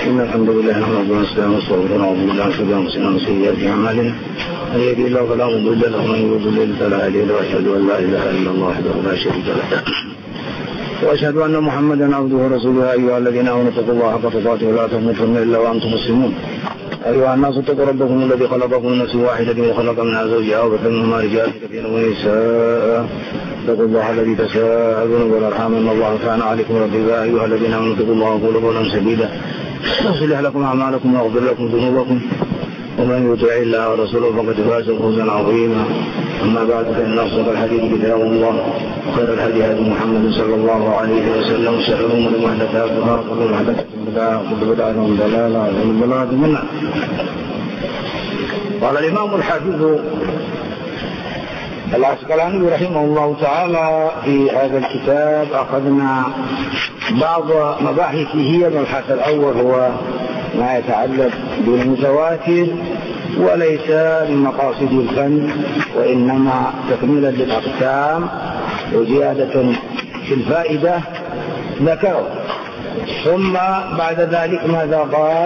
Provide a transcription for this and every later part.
إن الحمد لله نحمده ونستعينه ونستغفره ونعوذ بالله من شرور أنفسنا ومن سيئات أعمالنا من يهده الله فلا مضل له ومن يضلل فلا هادي له وأشهد أن لا إله إلا الله وحده لا شريك له وأشهد أن محمدا عبده ورسوله. أيها الذين آمنوا اتقوا الله حق تقاته ولا تموتن إلا وأنتم مسلمون. أيها الناس اتقوا ربكم الذي خلقكم من نفس واحدة وخلق منها زوجها وبث منهما رجالا كثيرا ونساء. اتقوا الله الذي تساءلون والأرحام إن الله كان عليكم رقيبا. أيها الذين آمنوا اتقوا الله وقولوا قولا سديدا يصلح لكم أعمالكم ويغفر لكم ذنوبكم ومن يطع الله ورسوله فقد فاز فوزا عظيما. أما بعد فإن أصدق الحديث كتاب الله وخير الهدي هدي محمد صلى الله عليه وسلم وشر الأمور محدثاتها وكل محدثة بدعة وكل بدعة ضلالة وكل ضلالة في النار. قال الإمام الحافظ العسقلاني رحمه الله تعالى في هذا الكتاب أخذنا بعض مباحثه. المبحث الأول هو ما يتعلق بالمتواتر وليس من مقاصد الفن وإنما تكميلا للأقسام وزيادة في الفائدة ذكره. ثم بعد ذلك ماذا قال؟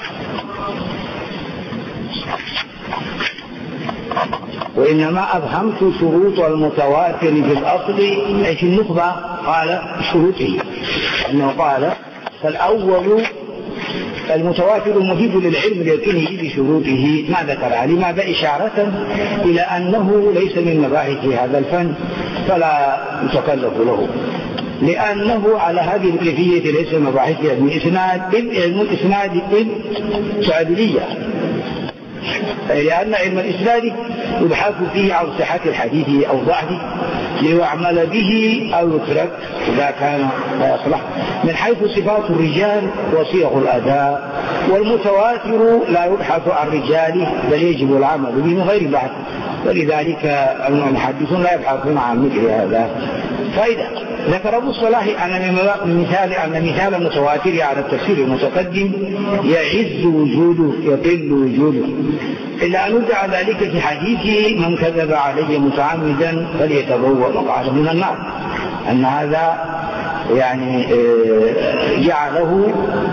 وإنما أفهمت شروط المتواتر في الأصل أي في النخبة. قال شروطه أنه قال فالأول المتواتر مفيد للعلم اليقيني بشروطه ما ذكرها. لماذا؟ إشارة إلى أنه ليس من مباحث هذا الفن فلا يتكلف له، لأنه على هذه الكيفية ليس مباحث علم الإسناد تعديلية، لأن علم الإسناد يبحث فيه عن صحة الحديث أو ضعفه ليعمل به أو يترك إذا كان لا يصلح من حيث صفات الرجال وصيغ الأداء. والمتواتر لا يبحث عن رجاله بل يجب العمل به من غير بحث، ولذلك المحدثون لا يبحثون عن مثل هذا. فإذا ذكر أبو الصلاح أن مثال المتواتر على التفسير المتقدم يعز وجوده يقل وجوده، إلا أن يدعى ذلك في حديث من كذب علي متعمدا فليتبوأ مقعده من النار، أن هذا يعني جعله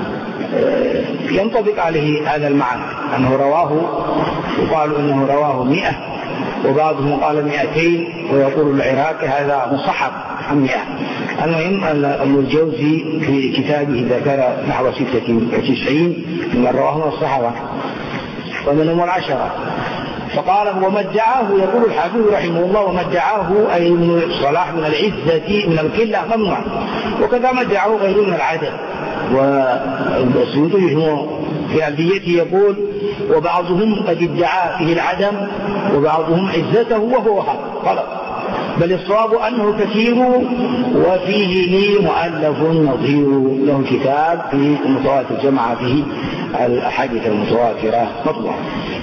ينطبق عليه هذا المعنى، أنه رواه يقال أنه رواه 100 وبعضهم قال 200 ويقول العراقي هذا مصحف عن 100. المهم أن الجوزي في كتابه ذكر نحو 96 من رواه الصحابة ومنهم 10. فقال وما ادعاه يقول الحافظ رحمه الله وما ادعاه أي من الصلاح من العزة من القلة ممنوع، وكذا ما ادعاه غيره من العدد. والسيوطي في أبديته يقول وبعضهم قد ادعى فيه العدم وبعضهم عزته وهو غلط، بل الصواب أنه كثير وفيه لي مؤلف نظير له كتاب في المتواتر جمع فيه الأحاديث المتواترة مطبوعة.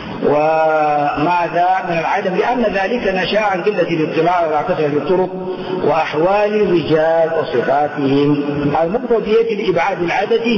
وماذا من العدم؟ لأن ذلك نشأ عن قلة الاطلاع على كثرة الطرق وأحوال الرجال وصفاتهم المقتضية لإبعاد العدد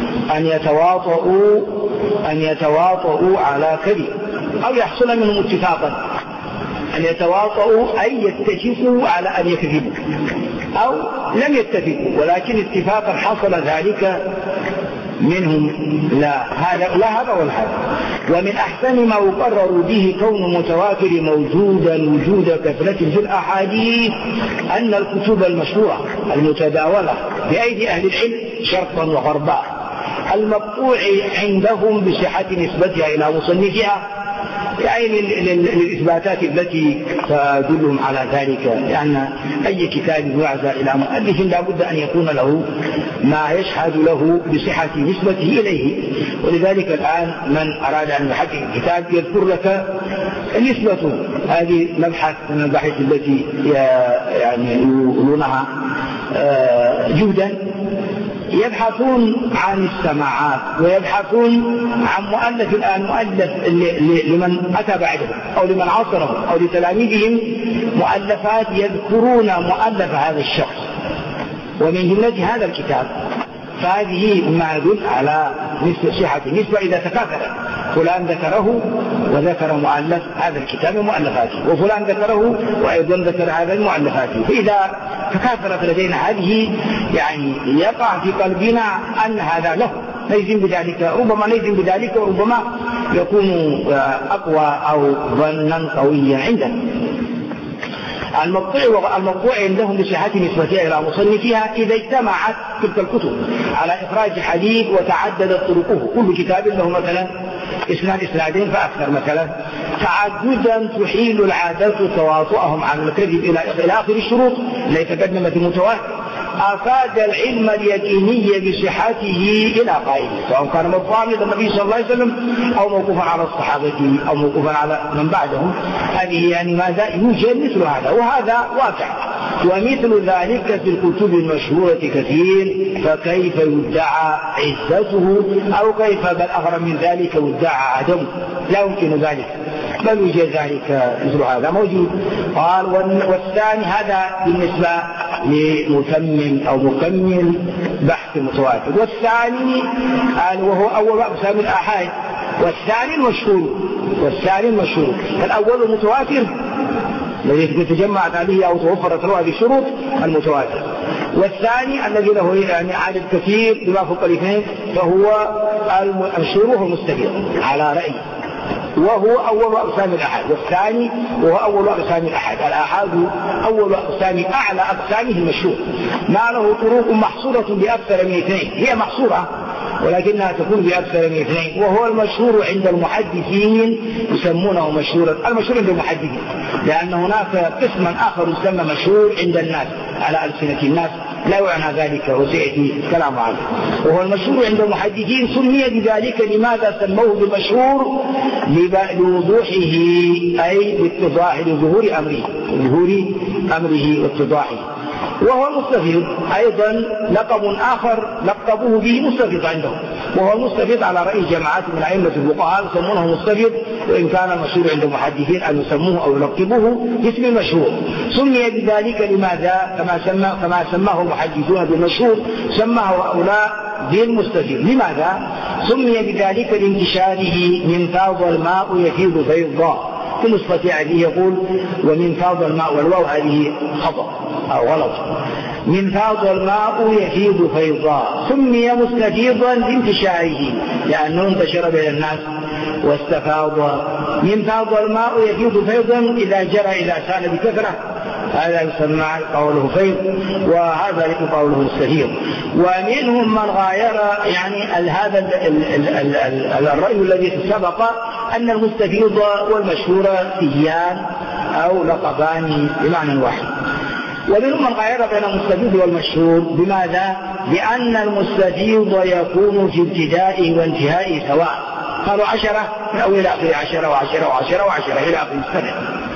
أن يتواطؤوا على كذب أو يحصل منهم اتفاقا، أن يتواطؤوا أي يتفقوا على أن يكذبوا أو لم يتفقوا ولكن اتفاقا حصل ذلك منهم. لا هذا ولا هذا. ومن أحسن ما يقرر به كون متواتر موجودا وجود كثرة في الأحاديث أن الكتب المشهورة المتداولة بأيدي أهل العلم شرقا وغربا المقطوع عندهم بصحة نسبتها إلى مصنفها، يعني للإثباتات التي تدلهم على ذلك، لأن أي كتاب يعزى إلى مؤلف لا بد أن يكون له ما يشهد له بصحة نسبته إليه. ولذلك الآن من أراد أن يحقق الكتاب يذكر لك نسبته. هذه مبحث من المباحث التي يعني يقولونها جهدا، يبحثون عن السماعات ويبحثون عن مؤلف الآن مؤلف لمن أتى بعدهم أو لمن عاصرهم أو لتلاميذهم مؤلفات يذكرون مؤلف هذا الشخص ومن جملة هذا الكتاب. فهذه ما يدل على صحة النسبة إذا تكاثر فلان ذكره وذكر مؤلف هذا الكتاب مؤلفاته وفلان ذكره وأيضا ذكر هذا المؤلفاته. فإذا تكاثرت لدينا هذه يعني يقع في قلبنا أن هذا له نجزم بذلك، ربما نجزم بذلك وربما يكون أقوى أو ظنا قويا عندنا. المطبوع عندهم بصحة نسبتها إلى مصنفها إذا اجتمعت تلك الكتب على إخراج حديث وتعددت طرقه، كل كتاب له مثلا إسنادين فأكثر مثلا، تعددا تحيل العادات تواطؤهم عن الكذب إلى آخر الشروط التي تقدمت المتواتر، أفاد العلم اليقيني بصحته إلى قائله، سواء كان مرفوعا إلى النبي صلى الله عليه وسلم أو موقوفا على الصحابة أو موقوفا على من بعدهم. هذه يعني ماذا يوجد مثل هذا، وهذا واقع، ومثل ذلك في الكتب المشهورة كثير، فكيف يدعى عزته أو كيف بل أغرب من ذلك يدعى عدمه؟ لا يمكن ذلك، بل يوجد ذلك مثل هذا موجود. قال والثاني هذا بالنسبة لمتمم أو مكمل بحث متواتر. والثاني وهو أول أقسام الآحاد، والثاني المشهور. الأول متواتر الذي تجمعت عليه أو توفرت له هذه الشروط المتواتر، والثاني الذي له يعني عدد كثير بما فوق الاثنين فهو المشهور المستفيض على رأي، وهو أول أقسام الأحاد. والثاني وهو أول أقسام الأحاد. الأحاد أول أقسام أعلى أقسامه المشهور، ما له طرق محصورة بأكثر من اثنين، هي محصورة ولكنها تكون بأكثر من اثنين، وهو المشهور عند المحدثين يسمونه مشهورا. المشهور عند المحدثين لأن هناك قسما آخر يسمى مشهور عند الناس على ألسنة الناس، لا يعنى ذلك وسيأتي الكلام عنه. وهو المشهور عند المحدثين سمي بذلك لماذا سموه بالمشهور؟ لوضوحه أي باتضاح لظهور أمره واتضاحه. وهو المستفيض أيضا لقب آخر لقبوه به مستفيض عندهم، وهو المستفيض على رأي جماعات من أئمة الفقهاء يسمونه مستفيض، وإن كان المشهور عند المحدثين أن يسموه أو يلقبوه باسم المشهور. سمي بذلك لماذا؟ كما سماه المحدثون بالمشهور سماه هؤلاء بالمستفيض. لماذا سمي بذلك؟ لانتشاره من فاض الماء يفيض فيضا. في نسخة عليه يقول ومن فاض الماء، والواو هذه خطأ أو غلط، من فاض الماء يفيض فيضا. سمي مستفيضا لانتشاره لأنه انتشر بين الناس واستفاض. من فاض الماء يفيض فيضا إذا جرى إلى سال بكثرة، هذا يسمى قوله فيض، وهذا قوله مستفيض. ومنهم من غاير يعني هذا الرأي الذي سبق أن المستفيض والمشهور سيان أو لقبان بمعنى واحد. ومنهم من غير بين المستفيض والمشهور. بماذا؟ لأن المستفيض يكون في ابتدائه وانتهائه سواء، قالوا 10 من أول إلى آخر 10 و10 و10 و10 إلى آخر السنة.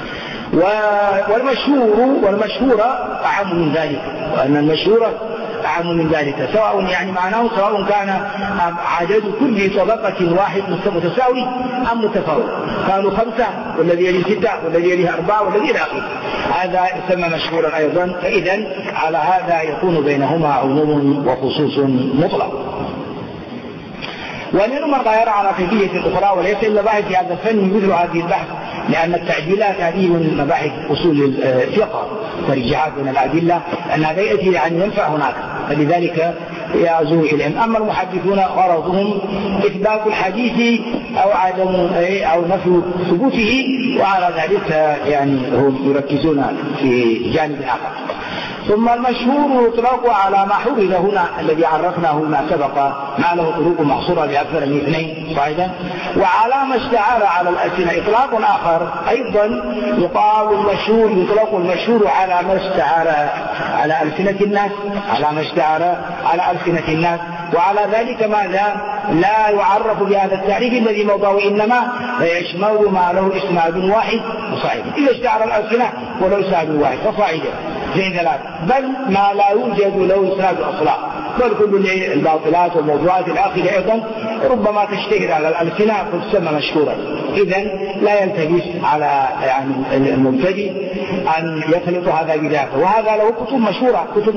والمشهور أعم من ذلك، وأن المشهور أعم من ذلك، سواء يعني معناه سواء كان عدد كل طبقة واحد متساوي أم متفاوت، كانوا 5 والذي يلي 6 والذي يلي 4 والذي إلى آخره، هذا يسمى مشهورا أيضا. فإذا على هذا يكون بينهما عموم وخصوص مطلق. ومنهم من غير على كيفية أخرى، وليس إلا باحث في هذا الفن مثل هذه البحث، لأن التعديلات هذه من مباحث أصول الفقه، ترجيحات من الأدلة، أن هذا يأتي يعني ينفع هناك، فلذلك يعزو إليهم. أما المحدثون غرضهم إثبات الحديث أو عدم أو نفي ثبوته، وعلى ذلك يعني هم يركزون في جانب آخر. ثم المشهور يطلق على ما حرز هنا الذي عرفناه ما سبق، ما له طرق محصورة بأكثر من 2 صاعدا. وعلى ما اشتعر على الألسنة إطلاق آخر أيضا يقال المشهور، يطلق المشهور على ما اشتعر على ألسنة الناس، على ما اشتعر على ألسنة الناس. وعلى ذلك ماذا؟ لا يعرف بهذا التعريف الذي موضعه، إنما يشمل ما له إسناد واحد وصاعدا. إذا اشتعر الألسنة ولو إسناد واحد فصاعدا زي ذلك، بل ما لا يوجد له إسناد أصلا، بل كل الباطلات والموضوعات الآخرة أيضا ربما تشتهر على الألسنة فتسمى مشهورا. إذن لا يلتبس على يعني المبتدئ أن يخلط هذا بذاك. وهذا له كتب مشهورة، كتب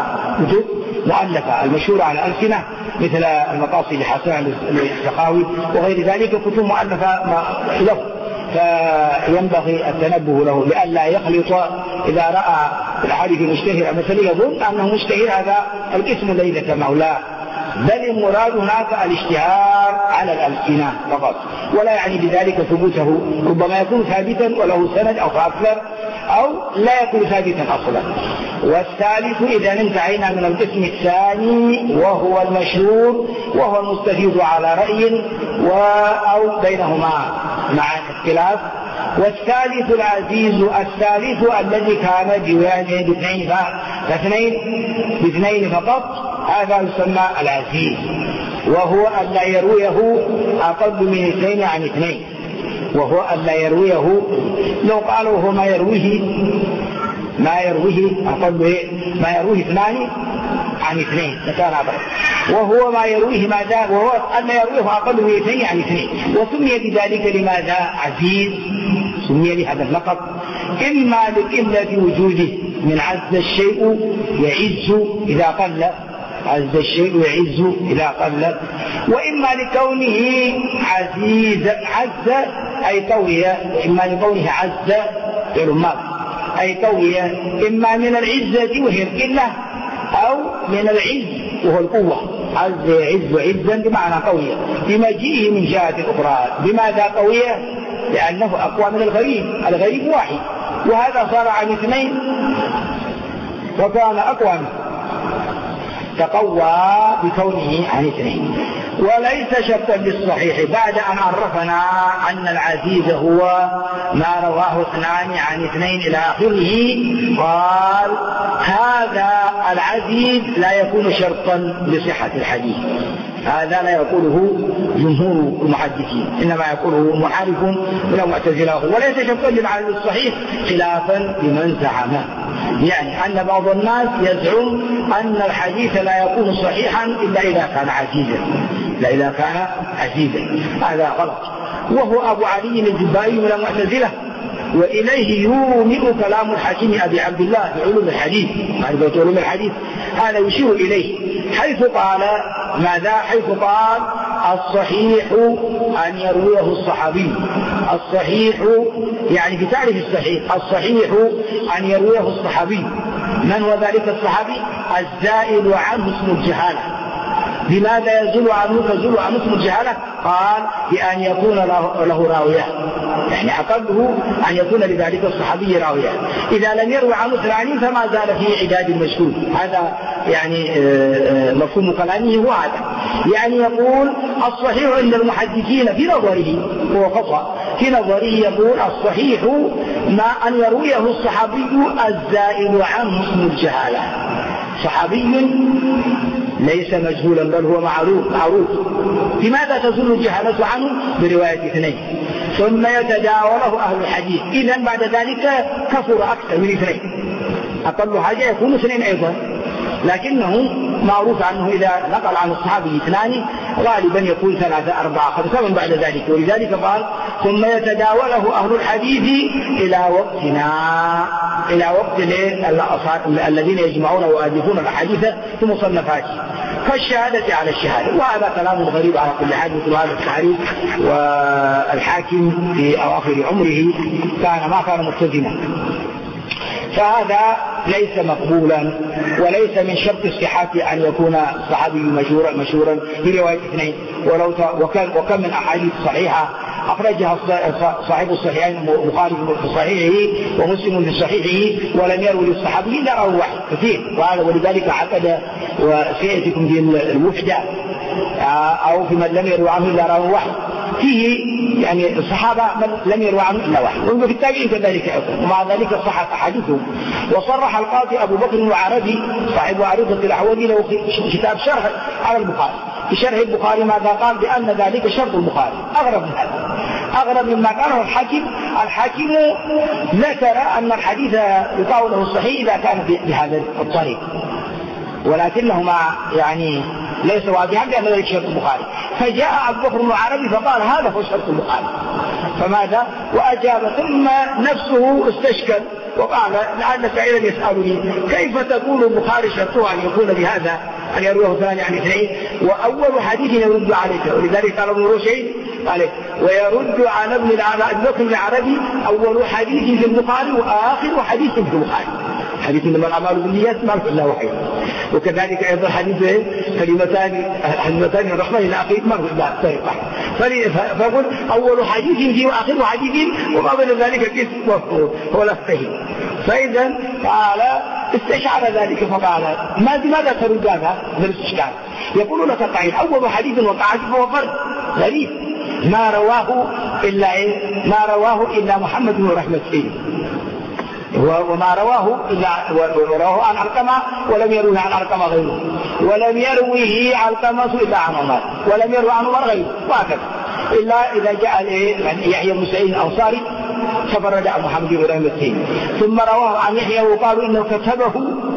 مؤلفة المشهورة على الألسنة، مثل المقاصد لحسان السخاوي وغير ذلك، كتب مؤلفة له، فينبغي التنبه له لئلا يخلط. إذا رأى الحديث المشتهر مثلا يظن أنه مشتهر هذا القسم الذي ذكرناه، لا، بل المراد هناك الاشتهار على الألسنة فقط، ولا يعني بذلك ثبوته، ربما يكون ثابتا وله سند أو فأكثر، أو لا يكون ثابتا أصلا. والثالث إذا انتهينا من القسم الثاني وهو المشهور وهو المستفيض على رأي أو بينهما مع اختلاف. والثالث العزيز الثالث الذي كان باثنين فقط، هذا يسمى العزيز، وهو أن لا يرويه أقل من 2 عن 2. وهو أن لا يرويه، لو قالوا هو ما يرويه أقل ما يرويه 2 عن 2 لكان أبدا. وهو ما يرويه ماذا؟ وهو أن يرويه أقل من 2 عن 2. وسمي بذلك لماذا عزيز؟ سمي لهذا اللقب إما لقلة وجوده، من عز الشيء يعز إذا قل، عز الشيء يعز إذا قل، وإما لكونه عزيز، عز أي قوي، إما لكونه عز أي قوي، إما من العزة وهي القلة، أو من العز وهو القوة. عز يعز عزا بمعنى قوية بمجيئه من جهة أخرى. بماذا قوية؟ لأنه أقوى من الغريب واحد، وهذا صار عن 2 وكان أقوى منه، تقوى بكونه عن 2. وليس شرطا للصحيح بعد أن عرفنا أن العزيز هو ما رواه 2 عن 2 إلى آخره، قال هذا العزيز لا يكون شرطا لصحة الحديث. هذا لا يقوله جمهور المحدثين، إنما يقوله محارف من المعتزلة، وليس شرطا للعزيز الصحيح خلافا لمن زعمه. يعني أن بعض الناس يزعم أن الحديث لا يكون صحيحا إلا إذا كان عزيزا، هذا غلط. وهو أبو علي الجبائي من المعتزلة، وإليه يومئ كلام الحكيم أبي عبد الله في علوم الحديث، معرفة علوم الحديث، هذا يشير إليه حيث قال ماذا؟ حيث قال الصحيح أن يرويه الصحابي. الصحيح يعني في تعريف الصحيح أن يرويه الصحابي. من هو ذلك الصحابي؟ الزائل عنه اسم الجهالة. بماذا تزول عنه اسم الجهالة؟ قال بأن يكون له راوية، يعني أقله أن يكون لذلك الصحابي راوية. إذا لم يروي عنه 80 فما زال في عداد المشهور. هذا يعني مفهوم كلامه هو هذا، يعني يقول الصحيح عند المحدثين في نظره هو خطأ، في نظره يقول الصحيح ما أن يرويه الصحابي الزائل عنه اسم الجهالة. صحابي ليس مجهولا بل هو معروف. لماذا تزول الجهالة عنه؟ برواية 2 ثم يتداوله أهل الحديث. إذن بعد ذلك كثر أكثر من 2، أقل حاجة يكون 2 أيضا، لكنه معروف عنه إذا نقل عن الصحابي 2 غالبا يكون 3 4 5 من بعد ذلك. ولذلك قال ثم يتداوله أهل الحديث إلى وقتنا، إلى وقت الذين يجمعون ويؤلفون الأحاديث في مصنفاتهم كالشهادة على الشهادة. وهذا كلام غريب على كل حال، مثل هذا التعريف. والحاكم في أواخر عمره ما كان ملتزما، فهذا ليس مقبولا، وليس من شرط الصحة أن يكون الصحابي مشهورا برواية 2. وكم من أحاديث صحيحة أخرجها صاحب الصحيحين، البخاري في صحيحه ومسلم في صحيحه، ولم يروي للصحابي إلا راوي واحد كثير. ولذلك عقد وسيأتيكم في الوحدة أو في من لم يروي عنه إلا راوي واحد، فيه يعني الصحابة من لم يروي عنه إلا واحد، وفي التابعين كذلك أيضا، ومع ذلك صحت أحاديثهم. وصرح القاضي أبو بكر العربي صاحب عريضة الأحوال له كتاب شرح على البخاري، في شرح البخاري ماذا قال؟ بأن ذلك شرط البخاري. أغرب من هذا، أغرب مما قاله الحاكم ذكر أن الحديث يقال له الصحيح إذا كان بهذا الطريق، ولكنهما يعني ليس واضحا لأن ذلك شرط البخاري. فجاء أبو بكر العربي فقال هذا هو شرط البخاري، فماذا؟ وأجاب ثم نفسه استشكل وقال لعل سعيدا يسألني كيف تقول البخاري شرطه أن يكون بهذا أن يرويه 2 عن 2 وأول حديث يرد عليك. ولذلك قال ابن رشيد عليه ويرد على ابن بكر العربي أول حديث في البخاري وآخر حديث في البخاري. حديث إنما الأعمال بالنيات ما له إلا وحي. وكذلك أيضا حديث كلمتان الرحمن إلى آخره ما له إلا طريق واحد. فقل أول حديث فيه وآخر حديث وما بين ذلك كسب وفور هو لا فهم. فإذا قال استشعر ذلك فقال ماذا ترد هذا الاستشكال؟ يقول لك قائل أول حديث وقعت فهو فرد غريب ما رواه إلا محمد بن رحمة فيه، وما رواه عن علقمة ولم يروه عن علقمة غيره، ولم يروه علقمة إلا عن عمر، ولم يروه عن عمر غيره، وهكذا إلا إذا جاء يحيى بن سعيد الأنصاري ففرد عن محمد بن رحمة فيه، ثم رواه عن يحيى وقالوا إنه كتبه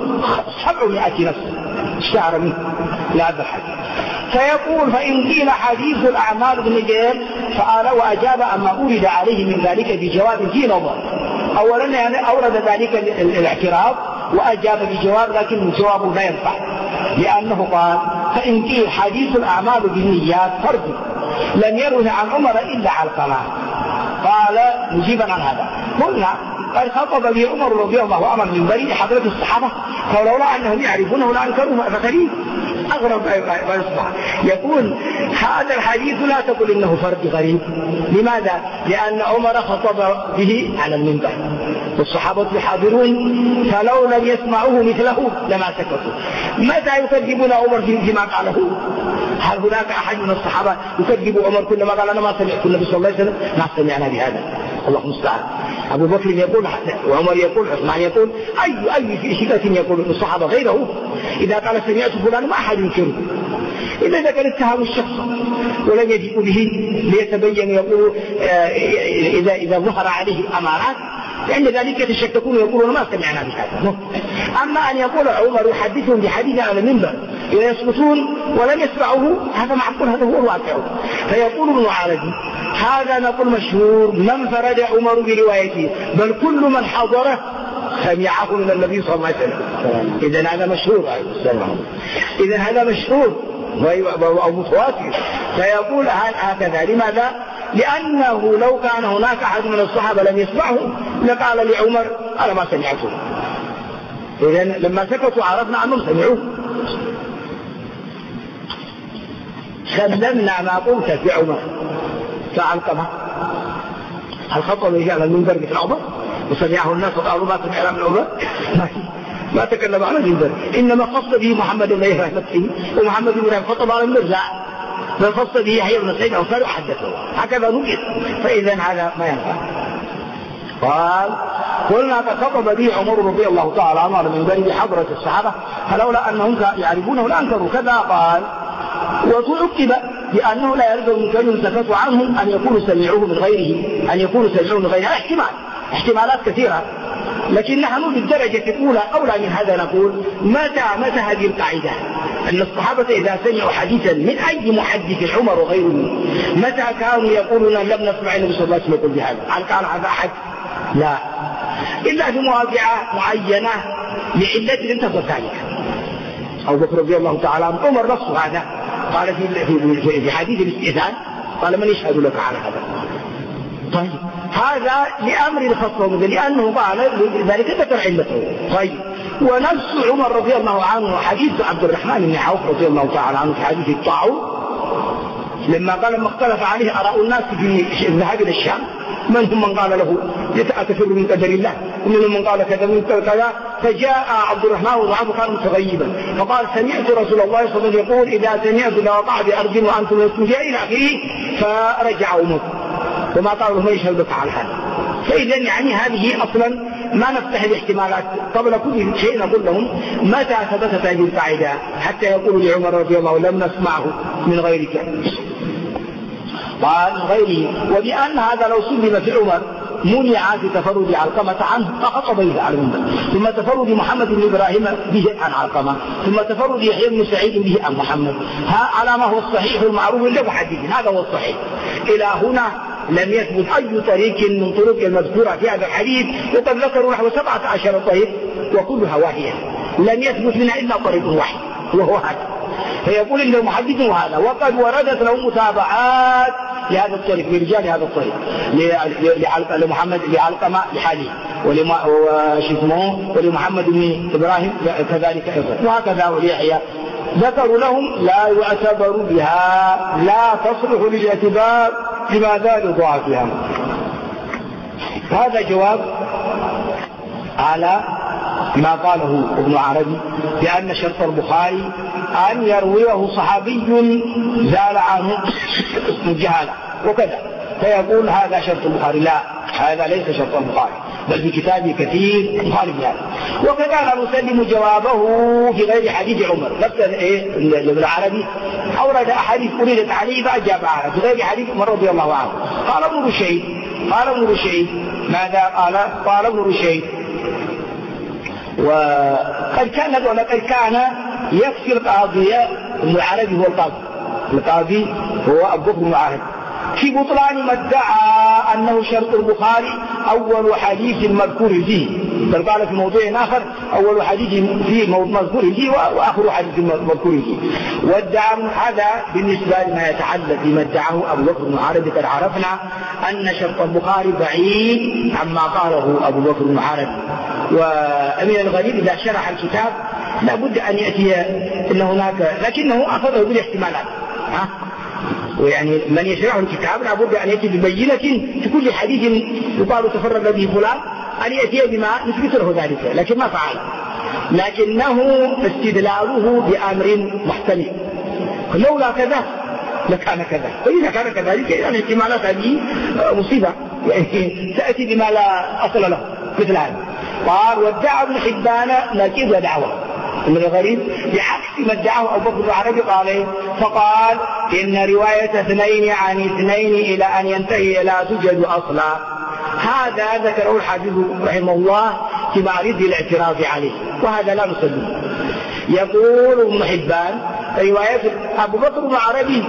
700 نفس اشتهر منه لا بحث. فيقول فإن قيل حديث الأعمال بالنيات فأرى وأجاب أما أورد عليه من ذلك بجواب فيه نظر. أولا يعني أورد ذلك الاعتراض وأجاب بجواب لكن الجواب لا ينفع، لأنه قال فإن قيل حديث الأعمال بالنيات فرد لم يروه عن عمر إلا علقمة. قال مجيبا عن هذا قلنا قد خطب به عمر رضي الله عنه من بريء حضرة الصحابة فلولا أنهم يعرفونه لأنكروه فغريب أغرب ما يصبح. يقول هذا الحديث لا تقول إنه فرد غريب. لماذا؟ لأن عمر خطب به على المنبر والصحابة حاضرون فلو لم يسمعوه مثله لما سكتوا. متى يكذبون عمر فيما قاله؟ هل هناك أحد من الصحابة يكذب عمر كلما قال أنا ما سمعت النبي صلى الله عليه وسلم؟ ما سمعنا بهذا. الله المستعان. أبو بكر يقول وعمر يقول عثمان يقول أي في شدة يقول الصحابة غيره إذا قال سمعت فلان ما أحد ينكره إلا إذا كان اتهام الشخص ولم يجيء به ليتبين يقول إذا ظهر عليه أمارات لأن ذلك يتشككون ويقولون ما سمعنا بهذا. أما أن يقول عمر يحدثهم بحديث على المنبر إذا يسكتون ولم يسمعوه هذا معقول، هذا هو الواقع. فيقول ابن عربي هذا نقول مشهور من فرد عمر بروايته بل كل من حضره سمعه من النبي صلى الله عليه وسلم. إذن هذا مشهور، إذن هذا مشهور أو متواتر. فيقول هكذا. لماذا؟ لأنه لو كان هناك أحد من الصحابة لم يسمعه لقال لعمر أنا ما سمعته. إذن لما سكتوا عرفنا أنهم سمعوه. سلمنا ما قلت في عمر فعلقمة هل خطب به على المنبر مثل عمر وسمعه الناس وقالوا ما سمعنا من عمر؟ ما تكلم على المنبر، إنما خص به محمد بن رحمته ومحمد بن رحمته خطب على المنبر لا، بل خص به يحيى بن سعيد الأنصاري وحدثه هكذا نجد. فإذا هذا ما ينفع. قال قلنا فخطب به عمر رضي الله تعالى عنه على المنبر بحضرة الصحابة فلولا أنهم يعرفونه لأنكروا كذا. قال وتعقب بأنه لا يلزم من كانوا سكتوا عنهم أن يكونوا سمعوه من غيره، أن يكونوا سمعوه من غيره احتمالات كثيرة، لكن نحن بالدرجة الأولى أولى من هذا نقول متى هذه القاعدة أن الصحابة إذا سمعوا حديثا من أي محدث عمر وغيره متى كانوا يقولون لم نسمع النبي صلى الله عليه وسلم يقول بهذا؟ هل كان هذا أحد؟ لا، إلا في مواضع معينة لعلة انتظر ذلك. أبو بكر رضي الله تعالى عنه عمر نفسه هذا قال في حديث الاستئذان قال من يشهد لك على هذا؟ طيب هذا لأمر الخطاب لأنه قال ذلك ذكر علته. طيب ونفس عمر رضي الله عنه حديث عبد الرحمن بن عوف رضي الله تعالى عنه في حديث الطاعون لما قال لما اختلف عليه آراء الناس في الذهاب إلى الشام منهم من قال له أتفر من قدر الله ومنهم من قال كذا من كذا. فجاء عبد الرحمن بن عوف كان متغيبا فقال سمعت رسول الله صلى الله عليه وسلم يقول إذا سمعت لوقع بأرض وأنتم يسكنون إلى آخره. فرجع عمر وما قالوا ما يشهد لك على هذا. فإذا يعني هذه أصلا ما نفتح الاحتمالات قبل كل شيء نقول لهم متى ثبتت هذه القاعدة حتى يقول لعمر رضي الله لم نسمعه من غيرك قال غيره. وبأن هذا لو سلم في عمر منع في تفرد علقمة عنه فخطب به على المنبر، ثم تفرد محمد بن إبراهيم به عن علقمة، ثم تفرد يحيى بن سعيد به عن محمد. على ما هو الصحيح المعروف لمحدث هذا هو الصحيح. إلى هنا لم يثبت أي طريق من طرق المذكورة في هذا الحديث وقد ذكروا نحو 17 طريق وكلها واحدة لم يثبت منها إلا طريق واحد وهو هذا. فيقول إنه محدث هذا وقد وردت له متابعات لهذا الطريق، لرجال هذا الطريق، لمحمد لعلقمة لحالي ولمحمد بن إبراهيم كذلك أيضا، وهكذا وليحيى. ذكروا لهم لا يعتبر بها، لا تصلح للاعتبار. لماذا؟ لضعفها. هذا جواب على ما قاله ابن عربي بأن شرط البخاري أن يرويه صحابي زال عنه اسم الجهالة وكذا، فيقول هذا شرط البخاري. لا، هذا ليس شرط البخاري، بل في كتابه كثير مخالف هذا. وكذا نسلم جوابه في غير حديث عمر. نفس ابن العربي أورد أحاديث أريدت عليه فأجاب عنها في غير حديث عمر رضي الله عنه. قال ابن رشيد ماذا قال ابن رشيد وقد كان يكفي القاضي. ابن العربي هو القاضي هو أبو بكر معاهد في بطلان ما ادعى أنه شرط البخاري أول حديث مذكور فيه، بل قال في موضوع آخر أول حديث فيه مذكور فيه وآخر حديث مذكور فيه. وادعى هذا بالنسبة لما يتعلق بما ادعاه أبو بكر بن عربي. قد عرفنا أن شرط البخاري بعيد عما قاله أبو بكر بن عربي. ومن الغريب إذا شرح الكتاب لابد أن يأتي إن هناك، لكنه أخذه بالاحتمالات. ويعني من يشرح الكتاب لابد أن يأتي ببينة في كل حديث يقال تفرد به فلان أن يأتي بما يثبت له ذلك، لكن ما فعل. لكنه استدلاله بأمر محتمل، لولا كذا لكان كذا، وإذا كان كذلك يعني احتمالات هذه مصيبة، يعني تأتي بما لا أصل له مثل هذا. قال وادعى ابن حبان لكن دعوة من الغريب بعكس ما ادعاه أبو بكر بن عربي. قال فقال إن رواية اثنين عن اثنين إلى أن ينتهي لا توجد أصلا. هذا ذكره الحافظ رحمه الله في معرض الاعتراض عليه، وهذا لا نسلمه. يقول ابن حبان رواية أبو بكر بن عربي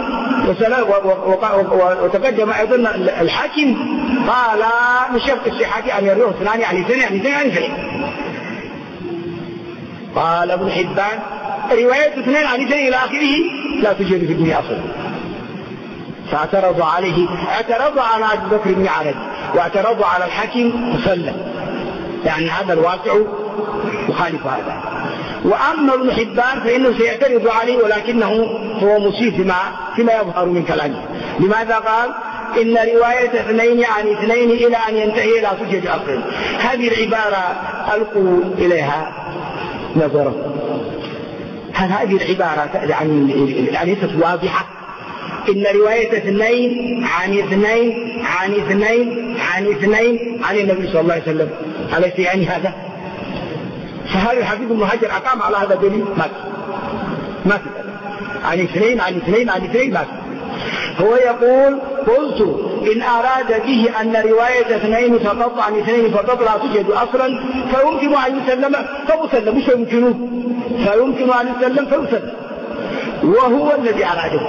وتقدم أيضا الحاكم قال من شرط الصحة أن يروه اثنان عن اثنين عن اثنين عن اثنين. قال ابن حبان رواية اثنين عن اثنين إلى آخره لا توجد في الدنيا أصلا. فاعترض عليه، اعترض على أبي بكر بن عربي واعترض على الحاكم مسلم، يعني هذا الواقع يخالف هذا. وأما ابن حبان فإنه سيعترض عليه ولكنه هو مصيب فيما يظهر من كلامه. لماذا قال إن رواية اثنين عن اثنين إلى أن ينتهي لا توجد أصلا؟ هذه العبارة ألقوا إليها نظرا. هل هذه العبارة يعني ليست واضحة؟ إن رواية اثنين عن اثنين عن اثنين عن اثنين عن النبي صلى الله عليه وسلم، أليس يعني هذا؟ فهل الحفيظ ابن حجر أقام على هذا الدليل؟ ما في عن اثنين عن اثنين عن اثنين ما في. هو يقول قلت إن أراد به أن رواية اثنين فقط عن اثنين فقط لا توجد أصلا فيمكن أن يسلم فمسلم، مش يمكنه، فيمكن أن يسلم فيسلم، وهو الذي أراده.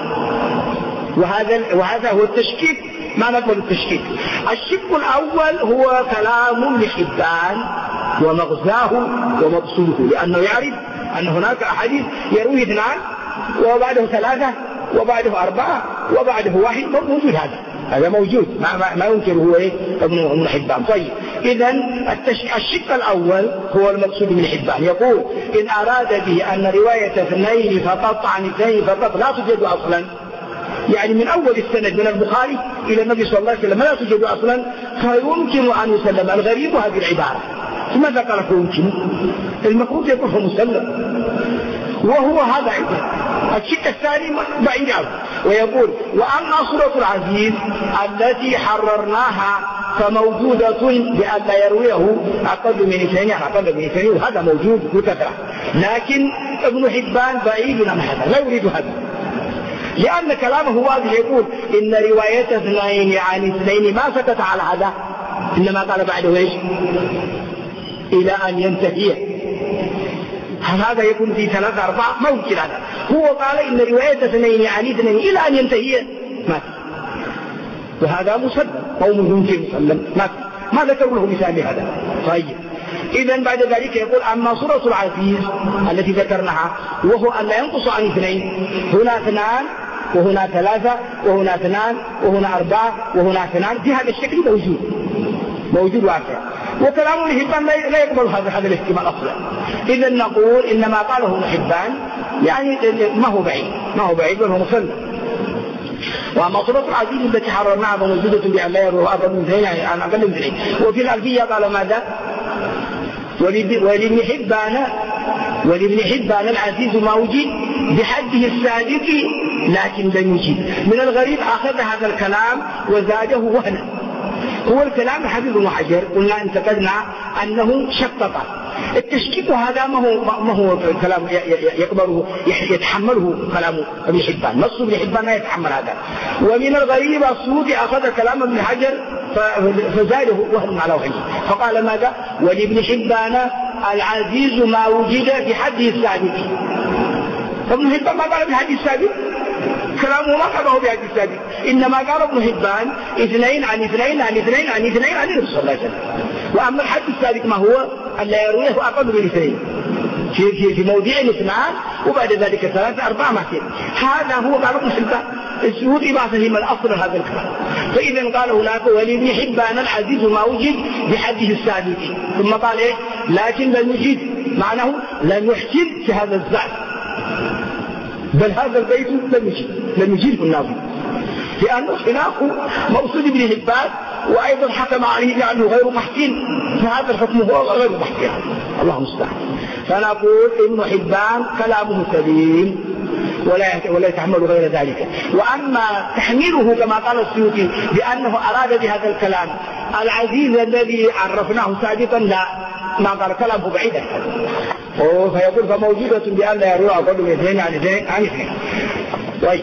وهذا هو التشكيك. ما نقبل التشكيك. الشك الأول هو كلام لحبان ومغزاه ومقصوده، لأنه يعرف أن هناك أحاديث يروي اثنان وبعده ثلاثة وبعده أربعة وبعده واحد، موجود هذا موجود، ما يمكن هو ابن حبان. طيب إذن الشق الأول هو المقصود من حبان. يقول إن أراد به أن رواية اثنين فقط عن اثنين فقط لا توجد أصلا، يعني من أول السند من البخاري إلى النبي صلى الله عليه وسلم لا توجد أصلا، فيمكن أن يسلم. الغريب هذه العبارة، لماذا قال فيمكن؟ المفروض يكون هو مسلم، وهو هذا عبارة. الشق الثاني بعيد عنه. ويقول وأما صورة العزيز التي حررناها فموجودة بأن لا يرويه أقل من اثنين عن أقل من اثنين، وهذا موجود بكثرة، لكن ابن حبان بعيد عن هذا، لا يريد هذا، لأن كلامه واضح. يقول إن رواية اثنين عن اثنين ما سكت على هذا، إنما قال بعده إيش؟ إلى أن ينتهي. هل هذا يكون في ثلاثة أربعة؟ ما يمكن هذا. هو قال إن رواية اثنين عن اثنين إلى أن ينتهي ما في، وهذا مسلم أو ممكن مسلم ما ذكروا له مثال هذا. طيب إذن بعد ذلك يقول أما صورة العزيز التي ذكرناها وهو أن لا ينقص عن اثنين، هنا اثنان وهنا 3 وهنا 2 وهنا 4 وهنا 2 في هذا الشكل موجود واقع. وكلام ابن حبان لا يقبل هذا الاحتمال أصلا. إذا نقول إنما قاله ابن حبان يعني ما هو بعيد بل هو مسلم. وأما صورة العزيز التي حررناها فموجودة بأن لا يروها أقل من 2 يعني عن أقل من 2. وفي الألفية قال ماذا؟ ولابن حبان العزيز ما وجد بحده السابق لكن لم يجد. من الغريب أخذ هذا الكلام وزاده وهنا. هو الكلام حبيب بن حجر قلنا انتقدنا أنه شقق. التشكيك هذا ما هو كلام يقبله يتحمله كلام ابن حبان. نص ابن حبان لا يتحمل هذا. ومن الغريب السيوطي أخذ كلام ابن حجر فزاده وهن على وهن فقال ماذا؟ ولابن حبان العزيز ما وجد بحده السابق. ابن حبان ما قال بحده السابق، كلامه ما قاله بحد السابق، إنما قال ابن حبان 2 عن 2 عن 2 عن 2 عن النبي صلى الله عليه وسلم. وأما الحد السابق ما هو؟ أن لا يرويه أقل من 2 في موضع 2 وبعد ذلك 3 4 ما فيه. هذا هو قال ابن حبان. السيوطي ما فهم الأصل هذا الكلام. فإذا قال هناك ولابن حبان العزيز ما وجد بحده السابق، ثم قال إيه؟ لكن لم يجد، معناه لم يحسن في هذا الزعم، بل هذا البيت لم يجده الناظم، لأنه خلافه موصول ابن حبان وأيضا حكم عليه لأنه غير محسن، فهذا الحكم هو غير محسن. الله المستعان. فنقول ابن حبان كلامه سليم ولا يتحمل غير ذلك. وأما تحميله كما قال السيوطي بأنه أراد بهذا الكلام العزيز الذي عرفناه سابقا، لا، ما قال كلامه بعيدا. فيقول فموجودة بأن لا يروى أقل من 2 عن 2 عن 2. طيب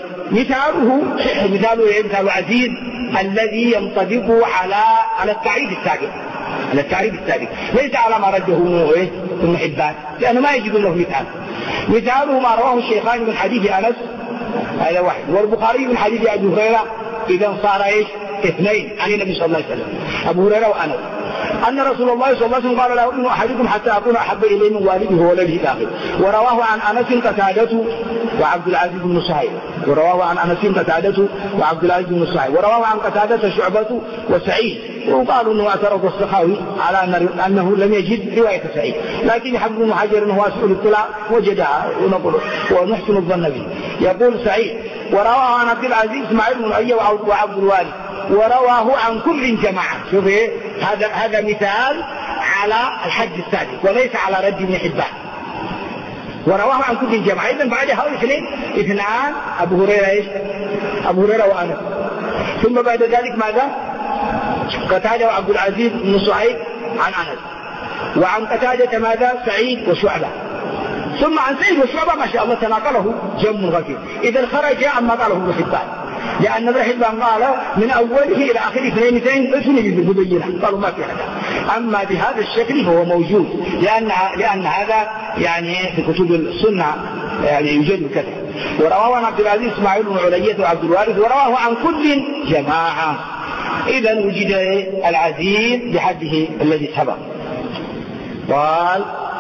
مثال عزيز الذي ينطبق على التعريف السابق، ليس على ما رده ابن حبان لأنه ما يجب له مثاله ما رواه الشيخان من حديث أنس، هذا واحد، والبخاري من حديث أبي هريرة، إذا صار 2 عن النبي صلى الله عليه وسلم، أبو هريرة وأنس، أن رسول الله صلى الله عليه وسلم قال لا يؤمن أحدكم حتى أكون أحب إليه من والده وولده الآخر. ورواه عن أنس قتادة وعبد العزيز بن صهيب، ورواه عن قتادة شعبة وسعيد، وقالوا أنه اعترض السخاوي على أنه لم يجد رواية سعيد، لكن يحب ابن حجر أنه واسع الاطلاع وجدها ونحسن الظن به. يقول سعيد ورواه عن عبد العزيز اسماعيل بن أية وعبد الوارث، ورواه عن كل جماعة. شوف هذا مثال على الحد السادس وليس على رد ابن حبان. ورواه عن كل جماعة، إذن بعد هؤلاء 2 أبو هريرة وأنس، ثم بعد ذلك ماذا؟ قتادة وعبد العزيز بن صهيب عن أنس، وعن قتادة ماذا؟ سعيد وشعبة، ثم عن سعيد وشعبة ما شاء الله تناقله جم غفير. إذا خرج عما قاله ابن حبان، لأن ابن حبان قال من أوله إلى آخره 2 بالمبينة، قالوا ما في هذا. أما بهذا الشكل فهو موجود، لأن هذا يعني في كتب السنة يعني يوجد كذا. ورواه عن عبد العزيز اسماعيل بن علية وعبد الوارث، ورواه عن كل جماعة. إذا وجد العزيز بحده الذي سبق. قال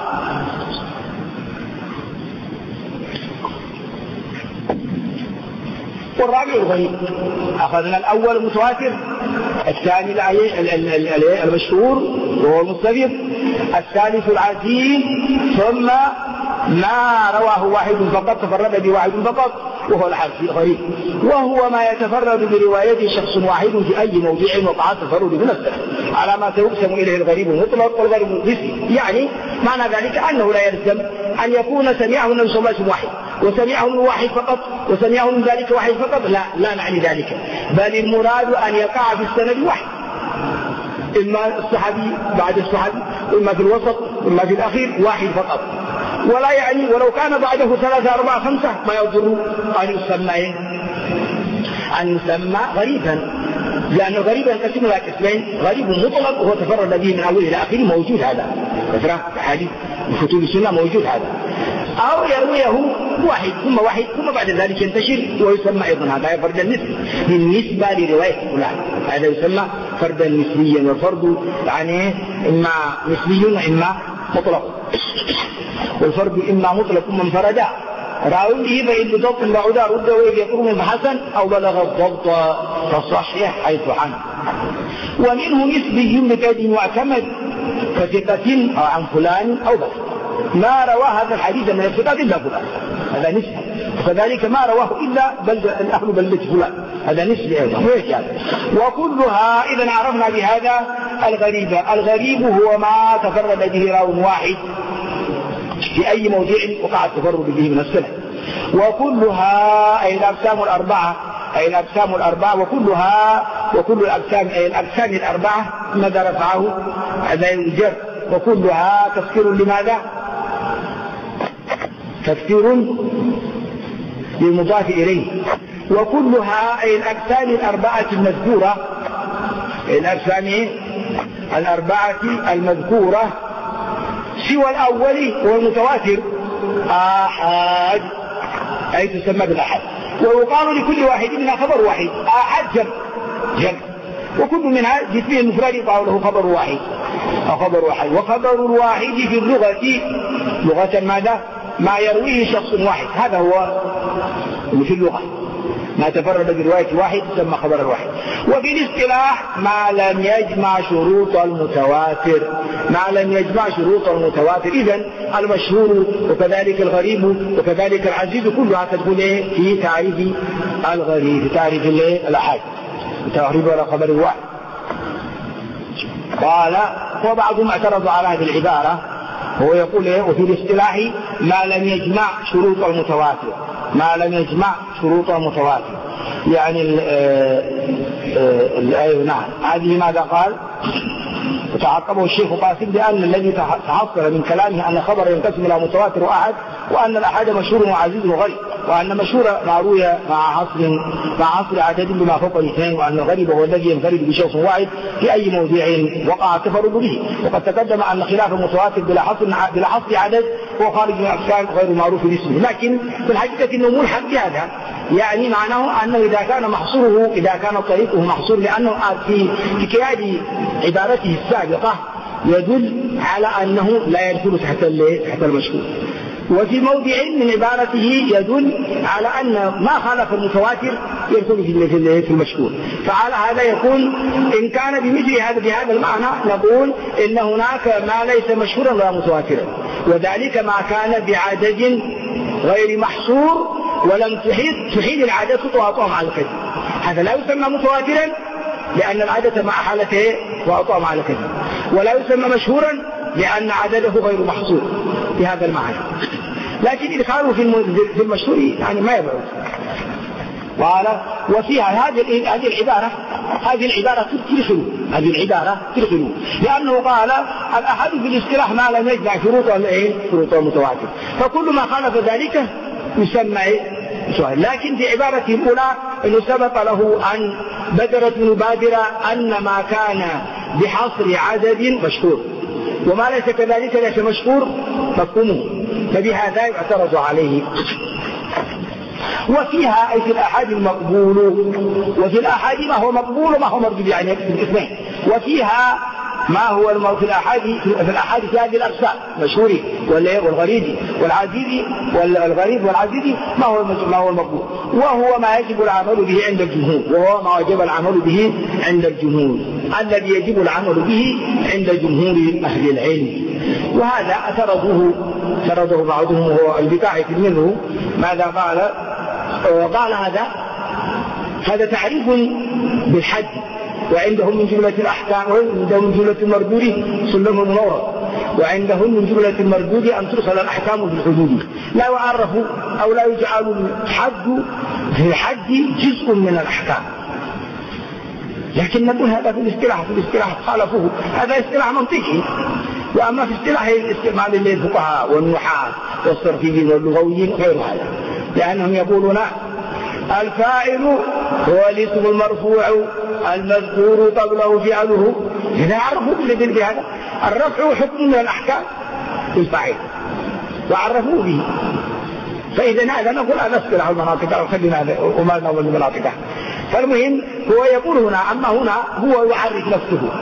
والرابع الغريب. أخذنا الأول متواتر، الثاني المشهور وهو المستفيض، الثالث العزيز، ثم ما رواه واحد فقط تفرد بواحد فقط وهو الغريب، وهو ما يتفرد بروايته شخص واحد في أي موضع وقع التفرد بنفسه على ما سيقسم إليه الغريب المطلق والغريب النسبي. يعني معنى ذلك أنه لا يلزم أن يكون سمعه النبي صلى الله عليه وسلم واحد وسمعه من واحد فقط وسمعه من ذلك واحد فقط، لا نعني ذلك، بل المراد أن يقع في السند واحد، إما الصحابي بعد الصحابي، إما في الوسط، إما في الأخير، واحد فقط. ولا يعني ولو كان بعده 3 4 5 ما يضر أن يسمى غريبا، لأنه غريبا ينقسم إلى قسمين: غريب مطلق وهو تفرد به من أوله إلى آخره، موجود هذا كثرة حديث بكتب السنة، موجود هذا، أو يرويه واحد ثم بعد ذلك ينتشر ويسمى أيضا هذا فردا نسبي بالنسبة لرواية فلان، هذا يسمى فردا نسبيا، والفرد يعني إما نسبي وإما مطلق، والفرد إما مطلق ثم انفرد راو به فإن بضبط بعد رد وإذ يقرم فحسن أو بلغ الضبط فصحح حيث عنه. ومنه نسبي بكاد معتمد كثقة أو عن فلان أو بس ما روى هذا الحديث من الثقات إلا فلان، هذا نسبي. وكذلك ما رواه إلا الأهل بلد فلان، هذا نسبي أيضا. وكلها إذا عرفنا بهذا الغريب هو ما تفرد به راو واحد في أي موضع وقع التفرد به من السنة. وكلها أي الأقسام الأربعة وكل الأقسام أي الأقسام الأربعة ماذا رفعه هذا الجر. وكلها تفسير لماذا؟ تفسير للمضاف إليه. وكلها أي الأقسام الأربعة المذكورة، الأقسام الأربعة المذكورة سوى الأول هو المتواتر آحاد أي تسمى بالأحد. ويقال لكل واحد منها خبر واحد، آحاد جمع وكل منها جسمه المفرد يقال له خبر واحد أو خبر واحد. وخبر الواحد في اللغة لغة ماذا؟ ما يرويه شخص واحد، هذا هو في اللغة ما تفرد برواية واحد تسمى خبر الواحد. وفي الاصطلاح ما لم يجمع شروط المتواتر، إذن المشهور وكذلك الغريب وكذلك العزيز كلها تدخل في تعريف الغريب، في تعريف الأحاد، تعريف على خبر الواحد. قال وبعضهم اعترضوا على هذه العبارة، هو يقول وفي الاصطلاح ما لم يجمع شروط المتواتر، يعني الآية نعم. هذه ماذا قال؟ وتعقبه الشيخ قاسم بأن الذي تحصل من كلامه أن خبر ينقسم إلى متواتر وأحد، وأن الأحد مشهور وعزيز وغريب، وأن مشهور ما روي مع عصر عدد بما فوق الاثنين، وأن الغريب هو الذي ينفرد بشخص واحد في أي موضع وقع التفرد به. وقد تقدم أن خلاف المتواتر بلا حصر عدد هو خارج من الأقسام غير معروف باسمه، لكن في الحقيقة إنه ملحق بهذا، يعني معناه أنه إذا كان طريقه محصور، لأنه في كياد عبارته السابقة يدل على أنه لا يدخل تحت المشهور، وفي موضع من عبارته يدل على أن ما خالف المتواتر يدخل في المشهور. فعلى هذا يكون إن كان بمثل هذا بهذا المعنى نقول إن هناك ما ليس مشهورا ولا متواترا، وذلك ما كان بعدد غير محصور ولم تحيل العدد وأطعم على الكذب، هذا لا يسمى متواترا لأن العدد مع حالته وأطعم على الكذب، ولا يسمى مشهورا لأن عدده غير محصور بهذا المعنى. لكن إدخاله في المشهور يعني ما يبعد. قال وفيها هذه العبارة تدخل لأنه قال الأحد في الاصطلاح ما لم يجمع شروط المتواتر، فكل ما خالف ذلك يسمى سؤال. لكن في عبارته الأولى أنه سبق له أن بدرت مبادرة أن ما كان بحصر عدد مشهور، وما ليس كذلك ليس مشهور مفهومه، فبهذا يعترض عليه. وفيها أي في الأحاد المقبول، وفي الأحاد ما هو مقبول وما هو مردود، يعني الاثنين. وفيها ما هو في الأحاد في هذه الأقسام مشهور والغريب والعزيز، والغريب والعزيز ما هو المقبول، وهو ما يجب العمل به عند الجمهور، وهو ما وجب العمل به عند الجمهور، الذي يجب العمل به عند جمهور أهل العلم. وهذا اعترضه بعضهم وهو البقاعي منه. ماذا قال؟ قال هذا تعريف بالحد، وعندهم من جملة الأحكام، وعندهم من جملة المردود سلم المنورد، وعندهم من جملة المردود أن ترسل الأحكام في الحدود، لا يعرف أو لا يجعل الحد في الحد جزء من الأحكام. لكن نقول هذا في الاصطلاح خالفوه، هذا اصطلاح منطقي. وأما في اصطلاح الاستعمال للفقهاء والنحاة والصرفيين واللغويين غير هذا، لأنهم يقولون الفاعل هو الاسم المرفوع المذكور قبله فعله. إذا عرفوا بهذا الرفع حكم من الأحكام الفاعل وعرفوه به، فإذا هذا نقول هذا اصطلاح المناطق وخلينا هذا وما نقول المناطق. فالمهم هو يقول هنا، أما هنا هو يعرف نفسه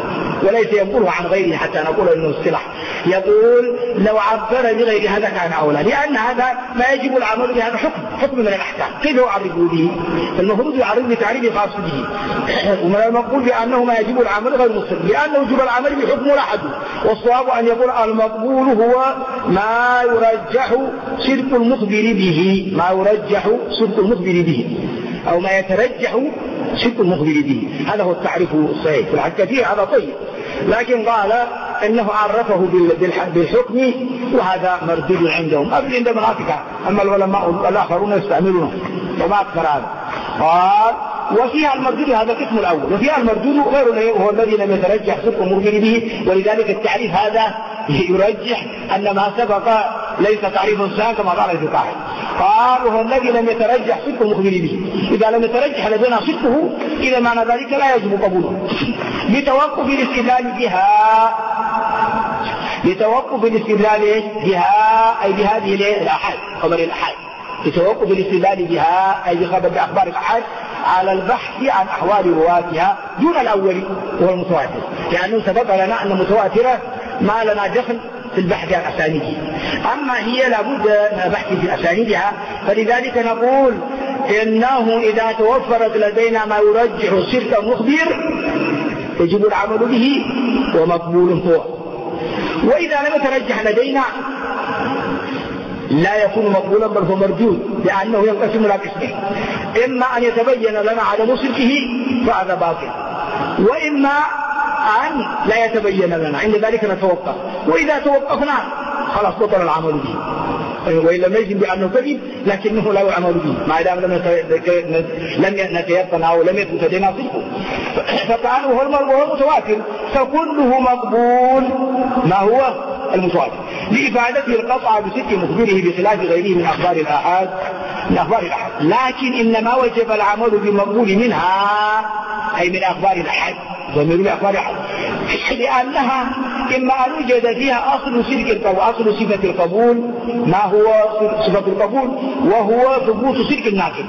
وليس ينقله عن غيره حتى نقول انه اصطلاح. يقول لو عبر بغير هذا كان اولى، لان هذا ما يجب العمل بهذا حكم من الاحكام. كيف يعرضه به؟ المفروض يعرض بتعريف خاص به، ومن المقول بانه ما يجب العمل غير مسلم، لانه يجب العمل بحكم لاحد. والصواب ان يقول المقبول هو ما يرجح صدق المخبر به، ما يرجح صدق المخبر به، او ما يترجح صدق المخبر به. هذا هو التعريف الصحيح. في الكثير هذا طيب، لكن قال انه عرفه بالحكم، وهذا مردود عندهم. أبدا عند مناطق، اما العلماء الاخرون يستعملونه وما اكثر هذا. قال وفيها المردود، هذا القسم الاول، وفيها المردود غير وهو الذي لم يترجح صدق المخبر به. ولذلك التعريف هذا يرجح ان ما سبق ليس تعريف سان كما قال ابن قاعد. قال وهو الذي لم يترجح صدق المخبر به. اذا لم يترجح لدينا صدقه اذا معنى ذلك لا يجب قبوله، لتوقف الاستدلال بها، لتوقف الاستدلال بها اي بهذه الاحاد، خبر الاحاد، لتوقف الاستدلال بها اي باخبار الاحاد على البحث عن احوال رواتها دون الاول وهو المتواتر، لانه سبق لنا ان المتواتره ما لنا دخل في البحث عن اسانيدها، اما هي لابد من البحث في اسانيدها. فلذلك نقول انه اذا توفرت لدينا ما يرجح صدق المخبر يجب العمل به ومقبول هو، واذا لم يترجح لدينا لا يكون مقبولا بل هو مردود، لانه ينقسم الى قسمين: اما ان يتبين لنا عدم صدقه فهذا باطل، واما ان لا يتبين لنا، عند ذلك نتوقف، واذا توقفنا خلاص بطل العمل به، وإن لم يجب بأنه كذب لكنه لا يعمل به ما دام لم نتيقن أو لم يثبت لدينا صدقه. فكان وهو المتواتر فكله مقبول ما هو المتواتر، لإفادته القطع بصدق مخبره بخلاف غيره من أخبار الآحاد. لكن إنما وجب العمل بالمقبول منها أي من أخبار الآحاد، ضمير الأخبار الآحاد، لأنها إما أن يوجد فيها أصل صدق أو أصل صفة القبول. ما هو صفة القبول؟ وهو ثبوت صدق الناقل.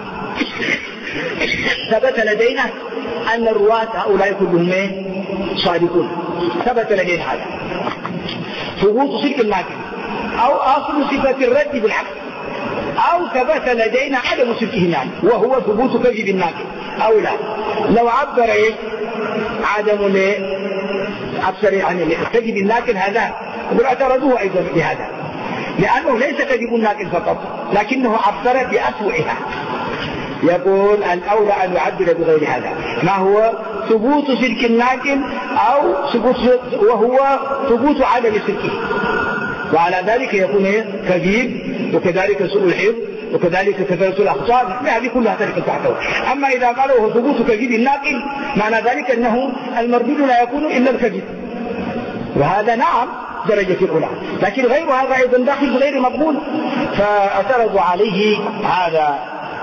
ثبت لدينا أن الرواة هؤلاء كلهم صادقون، ثبت لدينا هذا ثبوت صدق الناقل، أو أصل صفة الرد بالحق، أو ثبت لدينا عدم صدقه الناقل وهو ثبوت كذب الناقل أو لا. لو عبر عدم أكثر يعني كذب الناقل هذا واعترضوه أيضا بهذا، لأنه ليس كذب الناقل فقط لكنه عبر بأسوئها. يقول الأولى أن يعبر بغير هذا، ما هو ثبوت صدق الناقل أو وهو ثبوت عدم صدقه، وعلى ذلك يكون كذب وكذلك سوء الحفظ وكذلك كثرة الأخطاء، هذه كلها تلك تحته. أما إذا قالوا هو ثبوت كذب الناقل معنى ذلك أنه المردود لا يكون إلا الكذب، وهذا نعم درجة الأولى، لكن غير هذا أيضا داخل غير مقبول. فاعترضوا عليه هذا.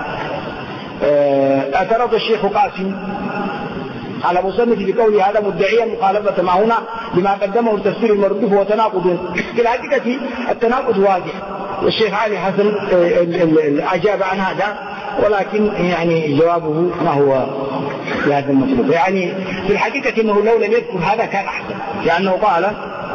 اعترض الشيخ قاسم على مصنف بقوله هذا مدعيا مخالفة ما هنا لما قدمه التفسير المردود هو تناقض. في الحقيقة التناقض واضح، والشيخ علي حسن أجاب عن هذا، ولكن يعني جوابه ما هو هذا المطلوب. يعني في الحقيقة انه لو لم يذكر هذا كان احسن، لانه قال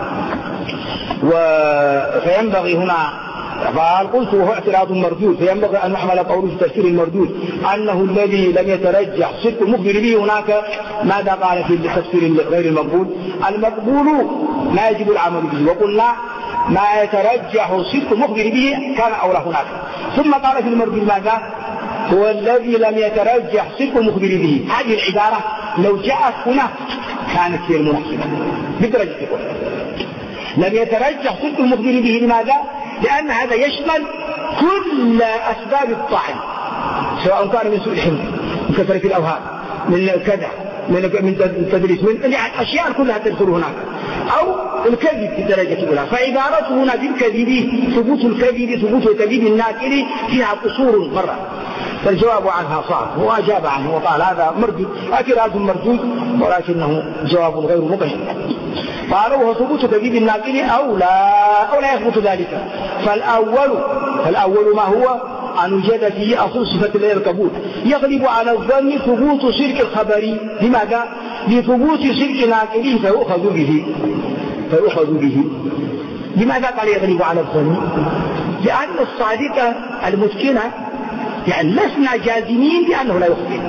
فينبغي هنا، فقال قلت وهو اعتراض مردود، فينبغي ان نحمل قوله في تفسير المردود انه الذي لم يترجح صدق المخبر به. هناك ماذا قال في تفسير غير المقبول؟ المقبول ما يجب العمل به، وقلنا ما يترجح صدق المخبر به كان اولى هناك. ثم قال في المردود ماذا؟ هو الذي لم يترجح صدق المخبر به. هذه العبارة لو جاءت هنا كانت هي المناسبة بدرجة الأولى. لم يترجح صدق المخبر به، لماذا؟ لأن هذا يشمل كل أسباب الطعن، سواء كان من سوء الحمل، من كثرة الأوهام، من كذا، من تدريس، من يعني أشياء كلها تدخل هناك، أو الكذب في الدرجة الأولى. فعبارته هنا بالكذب، ثبوت الكذب، ثبوت كذب الناقل فيها قصور مرة، فالجواب عنها صعب. هو أجاب عنه وقال هذا مردود، اعتراض مردود، ولكنه جواب غير مبين. قالوا هو ثبوت كذب الناقل أو لا يثبت ذلك. فالأول ما هو أن يوجد فيه أصل صفة القبول، يغلب على الظن ثبوت صدق الخبر. لماذا؟ لثبوت صدق ناقله فيؤخذ به. لماذا قال يغلب على الظن؟ لأن الصادق المتقن يعني لسنا جازمين بأنه لا يخطئ.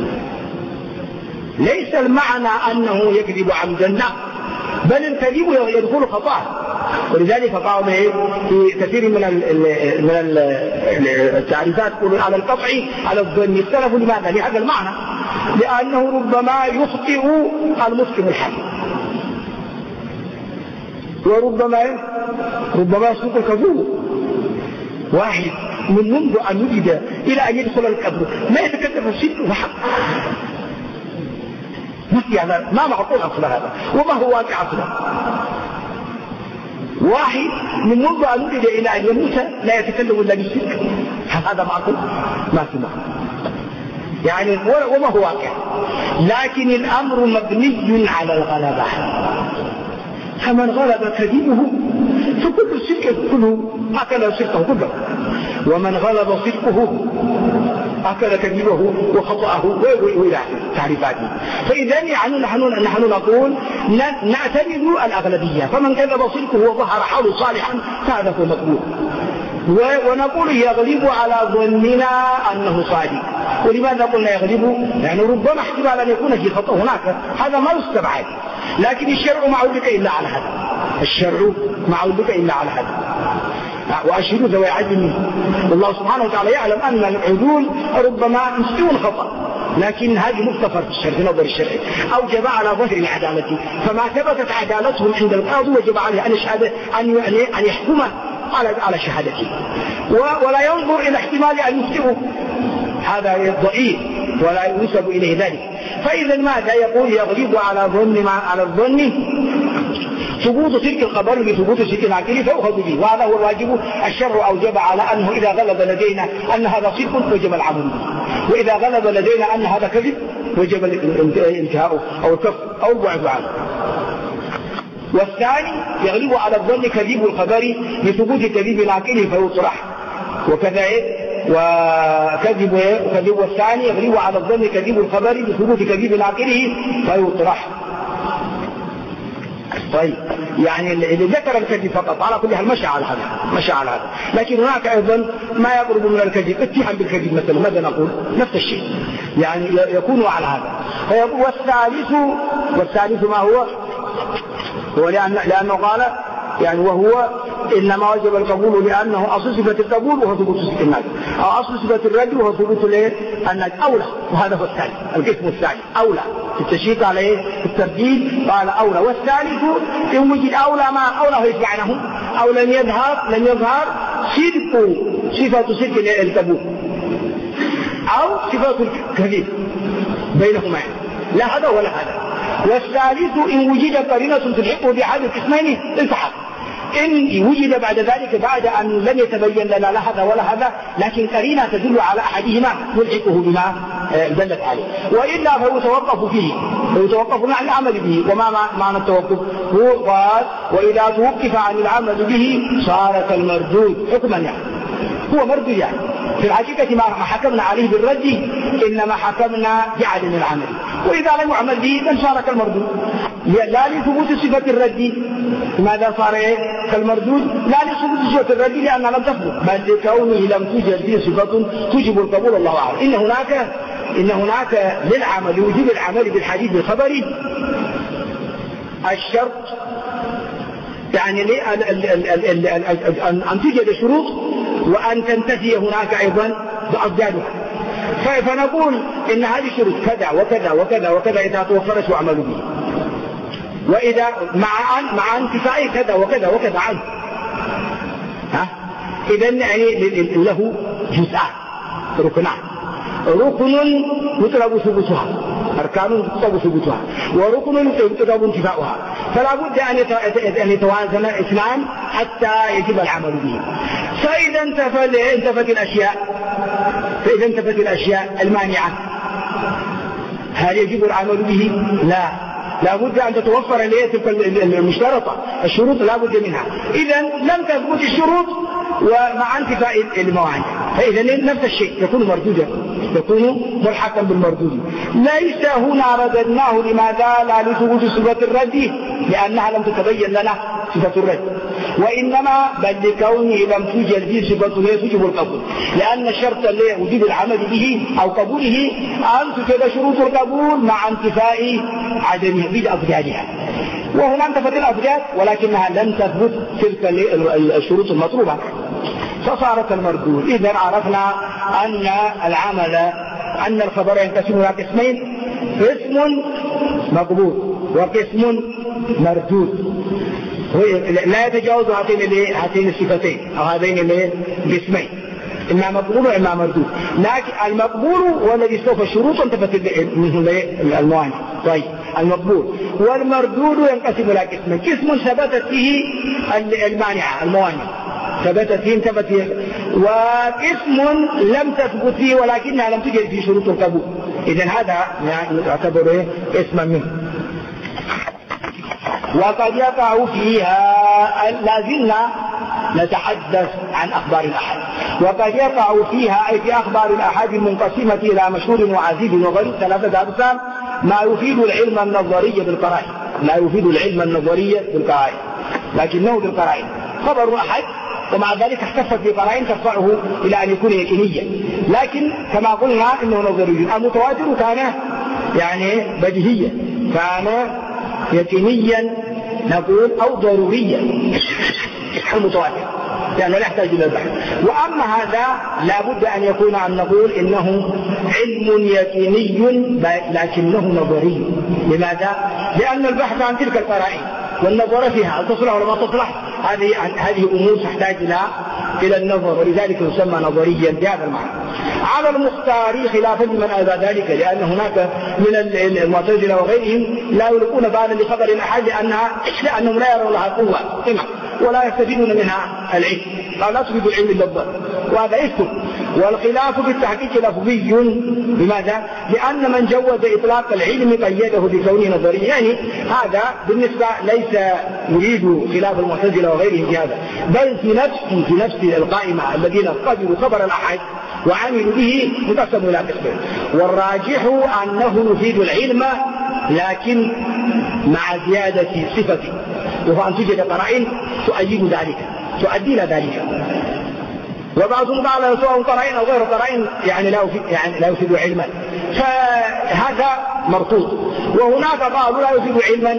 ليس المعنى أنه يكذب عمدا، بل الكذب يدخل خطأ. ولذلك قالوا في كثير من التعريفات يقولون على القطع على الظن. اختلفوا لماذا؟ لهذا المعنى، لأنه ربما يخطئ المتقن الحق، وربما يصدق الكذوب. واحد من منذ أن وجد إلى أن يدخل القبر ما يتكلم الصدق وحق، يعني ما معقول أصل هذا، وما هو واقع أصلا. واحد من منذ أن وجد إلى أن يموت لا يتكلم إلا بالصدق، هذا معقول؟ ما في معقول يعني، وما هو واقع. لكن الأمر مبني على الغلبة، فمن غلب كذبه فكل الصدق كله أكل صدقه كله، ومن غلب صدقه أكل كذبه وخطأه وإلى تعريفاته. فإذا يعني نحن نقول نعتمد الأغلبية، فمن كذب صدقه وظهر حاله صالحا فهذا هو مقبول، ونقول يغلب على ظننا أنه صادق. ولماذا قلنا يغلب؟ يعني ربما احتمال أن يكون في خطأ هناك، هذا ما يستبعد، لكن الشرع ما عودك إلا على هذا، الشرع ما عودك إلا على هذا. وأشهدوا ذوي عدل منكم، والله سبحانه وتعالى يعلم أن العدول ربما يستوون خطأ، لكن هذه مغتفر في الشرع في نظر الشرع، أوجب على ظهر العدالة، فما ثبتت عدالتهم عند القاضي وجب عليه أن يحكم على شهادته، ولا ينظر إلى احتمال أن يخطئوا، هذا ضئيل ولا ينسب إليه ذلك. فإذا ماذا يقول؟ يغلب على الظن ثبوت تلك الخبر لثبوت صدق ناقله فيؤخذ به، وهذا هو الواجب. الشرع أوجب على أنه إذا غلب لدينا أن هذا صدق وجب العمل به، وإذا غلب لدينا أن هذا كذب وجب الانتهاء أو الكف أو البعد عنه. والثاني يغلب على الظن كذب الخبر لثبوت كذب ناقله فيطرح، وكذا وكذب والثاني يغلب على الظن كذب الخبر لثبوت كذب ناقله فيطرح. طيب يعني اللي ذكر الكذب فقط على كل حال مشى على هذا، لكن هناك أيضا ما يقرب من الكذب، اتهام بالكذب مثلا، ماذا نقول؟ نفس الشيء يعني يكون على هذا. والثالث ما هو لأنه قال يعني وهو إنما وجب القبول لأنه أصل صفة القبول وهو ثبوت صدق الناس، أو أصل صفة الرد وهو ثبوت الناس أولى، وهذا هو الثالث القسم الثاني أولى في التشريك عليه في الترتيب قال أولى. والثالث إن وجد أولى ما أولى يتبعنه أو لم يظهر صفة صدق القبول أو صفة الكذب بينهما، لا هذا ولا هذا. والثالث إن وجد قرينة تلحقه بأحد القسمين التحق، إن وجد بعد ذلك بعد أن لم يتبين لنا لا هذا ولا هذا، لكن قرينة تدل على أحدهما نلحقه بما دلت عليه، وإلا فيتوقف فيه، فيتوقف عن العمل به. وما معنى التوقف؟ هو قال وإذا توقف عن العمل به صار كالمردود حكما، يعني هو مردود، يعني في الحقيقة ما حكمنا عليه بالرد إنما حكمنا بعدم العمل، وإذا لم يعمل به بل صار كالمردود، لا لثبوت صفة الرد. ماذا صار كالمردود؟ لا لثبوت صفة الرد لأنها لم تثبت، بل لكونه لم توجد فيه صفة توجب القبول. الله أعلم. إن هناك للعمل وجوب العمل بالحديث الخبري الشرط، يعني أن توجد شروط وأن تنتفي هناك أيضا بأضدادها. فنقول إن هذه شروط كذا وكذا وكذا وكذا إذا توفرت وعمل به، وإذا مع انتفاء كذا وكذا وكذا عنه، إذن يعني له جزءان ركنان، ركن يطلب ثبوتها، أركان يطلب ثبوتها، وركن يطلب انتفاؤها، فلا بد أن يتوازن اثنان حتى يجب العمل به. فإذا انتفت الأشياء المانعة هل يجب العمل به؟ لا بد أن تتوفر تلك المشترطة، الشروط لا بد منها. إذا لم تثبت الشروط ومع انتفاء الموانع، فإذا نفس الشيء يكون مردودا، يكون ملحقا بالمردود. ليس هنا رددناه، لماذا؟ لا لثبوت صفة الرد لأنها لم تتبين لنا صفة الرد، وإنما بل لكونه لم توجد فيه صفة توجب القبول، لأن الشرط لوجود العمل به أو قبوله أن توجد شروط القبول مع انتفاء عدم بأفرادها. وهنا انتفت الأفراد ولكنها لم تثبت تلك الشروط المطلوبة فصارت المردود. إذا عرفنا أن العمل أن الخبر ينقسم إلى قسمين، قسم مقبول وقسم مردود، لا يتجاوز هاتين الصفتين أو هذين القسمين، إما مقبول وإما مردود. لكن المقبول هو الذي استوفى الشروط وانتفت منه الموانع. طيب المقبول والمردود ينقسم إلى قسمين، قسم ثبتت فيه المانعة الموانع، ثبتت فيه انتفت فيه، وقسم لم تثبت فيه ولكنها لم تجد فيه شروط القبول. إذن هذا يعتبر قسما منه. وقد يقع فيها، لازلنا نتحدث عن أخبار الأحد، وقد يقع فيها أي في أخبار الأحد المنقسمة إلى مشهور وعزيز وغريب 3 أقسام ما يفيد العلم النظري بالقرائن، ما يفيد العلم النظري بالقرائن لكنه بالقرائن. خبر أحد ومع ذلك احتفت بقرائن ترفعه إلى أن يكون يقينيا، لكن كما قلنا إنه نظري. المتواتر كان يعني بديهيا، كان يقينيا نقول أو ضروريا المتواتر لأنه لا يحتاج إلى البحث. وأما هذا لابد أن يكون أن نقول إنه علم يقيني لكنه نظري. لماذا؟ لأن البحث عن تلك القرائن والنظر فيها هل تصلح ولا ما تصلح، هذه أمور تحتاج إلى النظر، ولذلك يسمى نظريا بهذا المعنى. على المختار خلافا لمن أبى ذلك، لأن هناك من المعتزلة وغيرهم لا يلقون بالا لخبر الأحد لأنهم لا يرون لها قوة ولا يستفيدون منها العلم، لا تفيد العلم إلا الظن، وهذا يكتب. والخلاف في التحقيق لفظي. لماذا؟ لأن من جوز إطلاق العلم قيده بكونه نظريا، يعني هذا بالنسبة ليس يريد خلاف المعتزلة وغيرهم في هذا، بل في نفس القائمة الذين قبلوا خبر الأحد وعملوا به انقسموا إلى قسمين. والراجح أنه يفيد العلم لكن مع زيادة صفته، وهو أن توجد قرائن تؤيد ذلك تؤدي إلى ذلك. وبعضهم قال سواء قرائن أو غير قرائن يعني لا يفيد علما، فهذا مرفوض. وهناك قالوا لا يفيد علما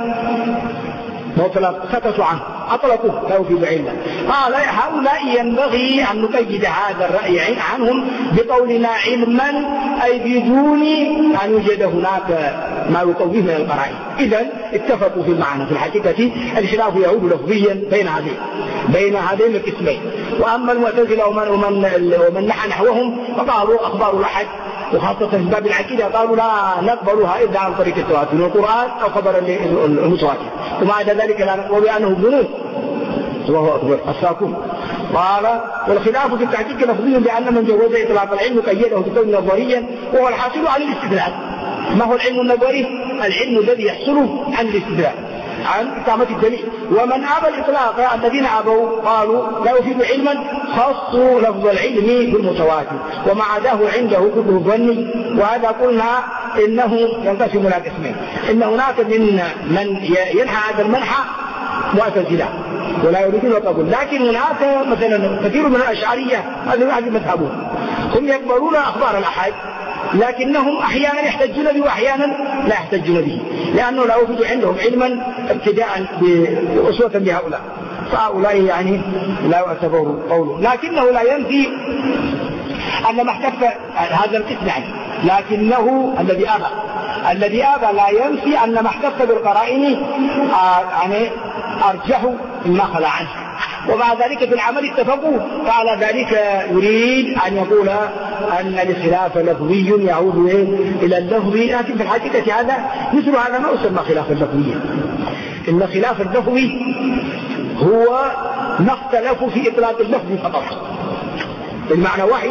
مطلق سكتوا عنه أطلقوه لا يفيد علما. قال هؤلاء ينبغي أن نقيد هذا الرأي عنهم بقولنا علما أي بدون أن يوجد هناك ما يقويه من القرائن. إذن اتفقوا في المعنى. في الحقيقة الخلاف يعود لفظيا بين هذين القسمين. وأما المعتزلة ومن نحى نحوهم فقالوا أخبار الأحد وخاصة في باب العقيدة قالوا لا نقبلها إلا عن طريق التواتر من القرآن أو خبر المتواتر، ومع ذلك لا نقبل بأنه ظنون. الله أكبر الساكون. قال والخلاف في التحقيق لفظي بأن من جوز إطلاق العلم قيده بكون نظريا وهو الحاصل عن الاستدلال. ما هو العلم النظري؟ العلم الذي يحصل عن الاستدلال عن إقامة الدليل. ومن أبى الإطلاق الذين أبوا قالوا لا يفيد علما خصوا لفظ العلم بالمتواتر ومع ذاه عنده كله ظني. وهذا قلنا إنه ينقسم إلى قسمين، إن هناك من ينحى هذا المنحى معتزلة ولا يريدون القبول، لكن هناك مثلا كثير من الأشعرية هذا مذهبهم هم يقبلون أخبار الأحد لكنهم أحيانا يحتجون به وأحيانا لا يحتجون به، لأنه لا يوجد عندهم علما ابتداء بأسوة بهؤلاء، فهؤلاء يعني لا يعتبر قوله. لكنه لا ينفي أن ما احتف هذا القسم يعني، لكنه الذي أبى لا ينفي أن ما احتف بالقرائن يعني أرجح مما خلا عنه. ومع ذلك في العمل اتفقوا، فعلى ذلك يريد أن يقول أن الخلاف لفظي يعود إلى اللفظ، لكن في الحقيقة هذا مثل هذا ما يسمى خلاف اللفظي. إن خلاف اللفظي هو ما اختلفوا في إطلاق اللفظ فقط، المعنى واحد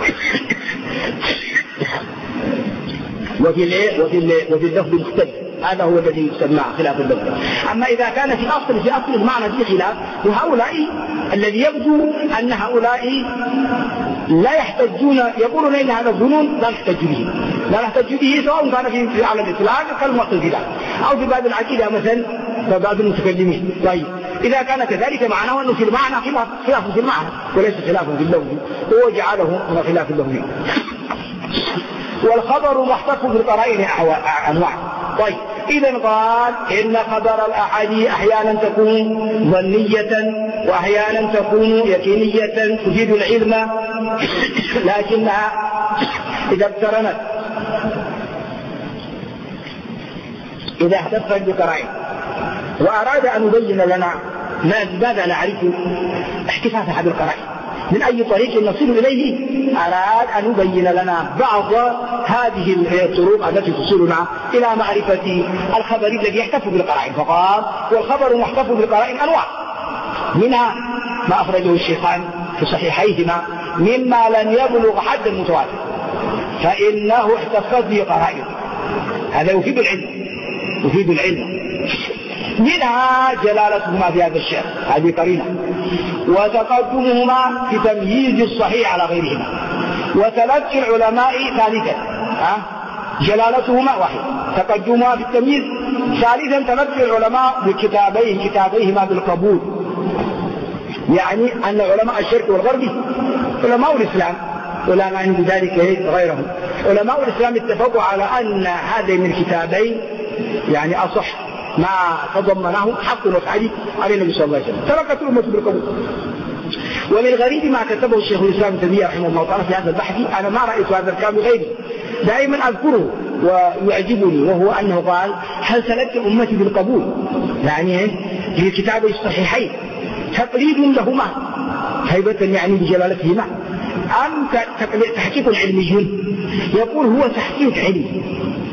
وفي اللفظ مختلف، هذا هو الذي يسمى خلاف اللفظ. أما إذا كان في أصل المعنى في خلاف، وهؤلاء الذي يبدو أن هؤلاء لا يحتجون، يقولون إن هذا الظنون لا نحتج به، لا نحتج به سواء كان في على الإطلاق كالمعتزلة أو في باب العقيدة مثلا فبعض المتكلمين. طيب إذا كان كذلك معناه أنه في المعنى خلاف في المعنى وليس خلاف في اللفظ، هو جعله من خلاف اللفظ. والخبر محتف بالقرائن أنواع. طيب إذا قال إن خبر الأحاديث أحيانا تكون ظنية وأحيانا تكون يقينية تفيد العلم، لكنها إذا اقترنت إذا احتفت بقرائن وأراد أن يبين لنا ماذا نعرف احتفاظ هذه القرائن من أي طريق نصل إليه، أراد أن يبين لنا بعض هذه الطرق التي تصلنا إلى معرفة الخبر الذي يحتف بالقرائن. فقال والخبر محتف بالقرائن أنواع، منها ما أخرجه الشيخان في صحيحيهما مما لم يبلغ حد المتواتر فإنه احتفت به قرائن، هذا يفيد العلم. منها جلالتهما في هذا الشعر، هذه قرينة، وتقدمهما في تمييز الصحيح على غيرهما، وتلقي العلماء ثالثا جلالتهما واحد، تقدمهما في التمييز، ثالثا تلقي العلماء بكتابيهما بالقبول، يعني أن علماء الشرق والغرب علماء الإسلام ولا معنى بذلك غيرهم، علماء الإسلام اتفقوا على أن هذين الكتابين يعني أصح ما تضمنه حق وفعل على النبي صلى الله عليه وسلم، تركت الأمة بالقبول. ومن غريب ما كتبه الشيخ الإسلام ابن تيمية رحمه الله تعالى في هذا البحث، أنا ما رأيت هذا الكلام غيري، دائما أذكره ويعجبني، وهو أنه قال هل سلكت أمتي بالقبول، يعني في كتابي الصحيحين تقليد لهما هيبة يعني بجلالتهما أم تحقيق علمي؟ يقول هو تحقيق علمي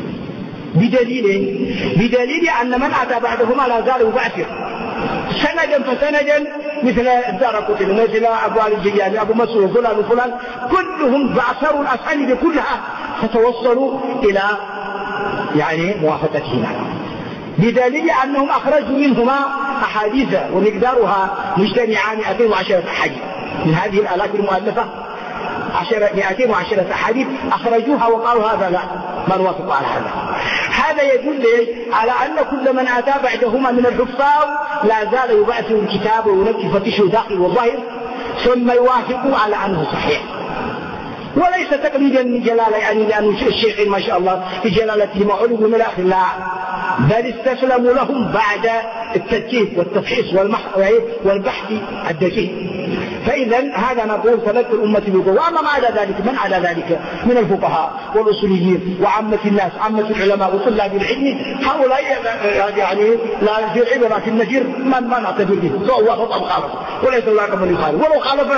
بدليل أن من أتى بعدهما لا زال يبعثر سندا فسندا، مثل الدارقطني مثل أبو علي الجياني أبو مسعود فلان وفلان، كلهم بعثروا الأسانيد كلها فتوصلوا إلى يعني موافقتهما، بدليل أنهم أخرجوا منهما أحاديث ومقدارها مجتمعا 210 أحاديث من هذه الآلاف المؤلفة، 210 أحاديث أخرجوها وقالوا هذا لا ما نوافق على هذا يدل على أن كل من أتى بعدهما من الحفاظ لا زال يبعث الكتاب وينكي فتشه داخل والظاهر ثم يوافق على أنه صحيح، وليس تقليدا من جلالة يعني لأن الشيخ ما شاء الله في جلالته وعلوه من الآخر، لا بل استسلموا لهم بعد التدقيق والتفحيص والبحث الدقيق. فإذا هذا نقول تلقي الأمة بالقبول. وأما ما عدا ذلك من عدا ذلك من الفقهاء والأصوليين وعامة الناس عامة العلماء وطلاب العلم، هؤلاء يعني لا في العبرة في النذير من نعتبر به سواء وافق أو خالف، وليس الله كمن يخالف، ولو خالف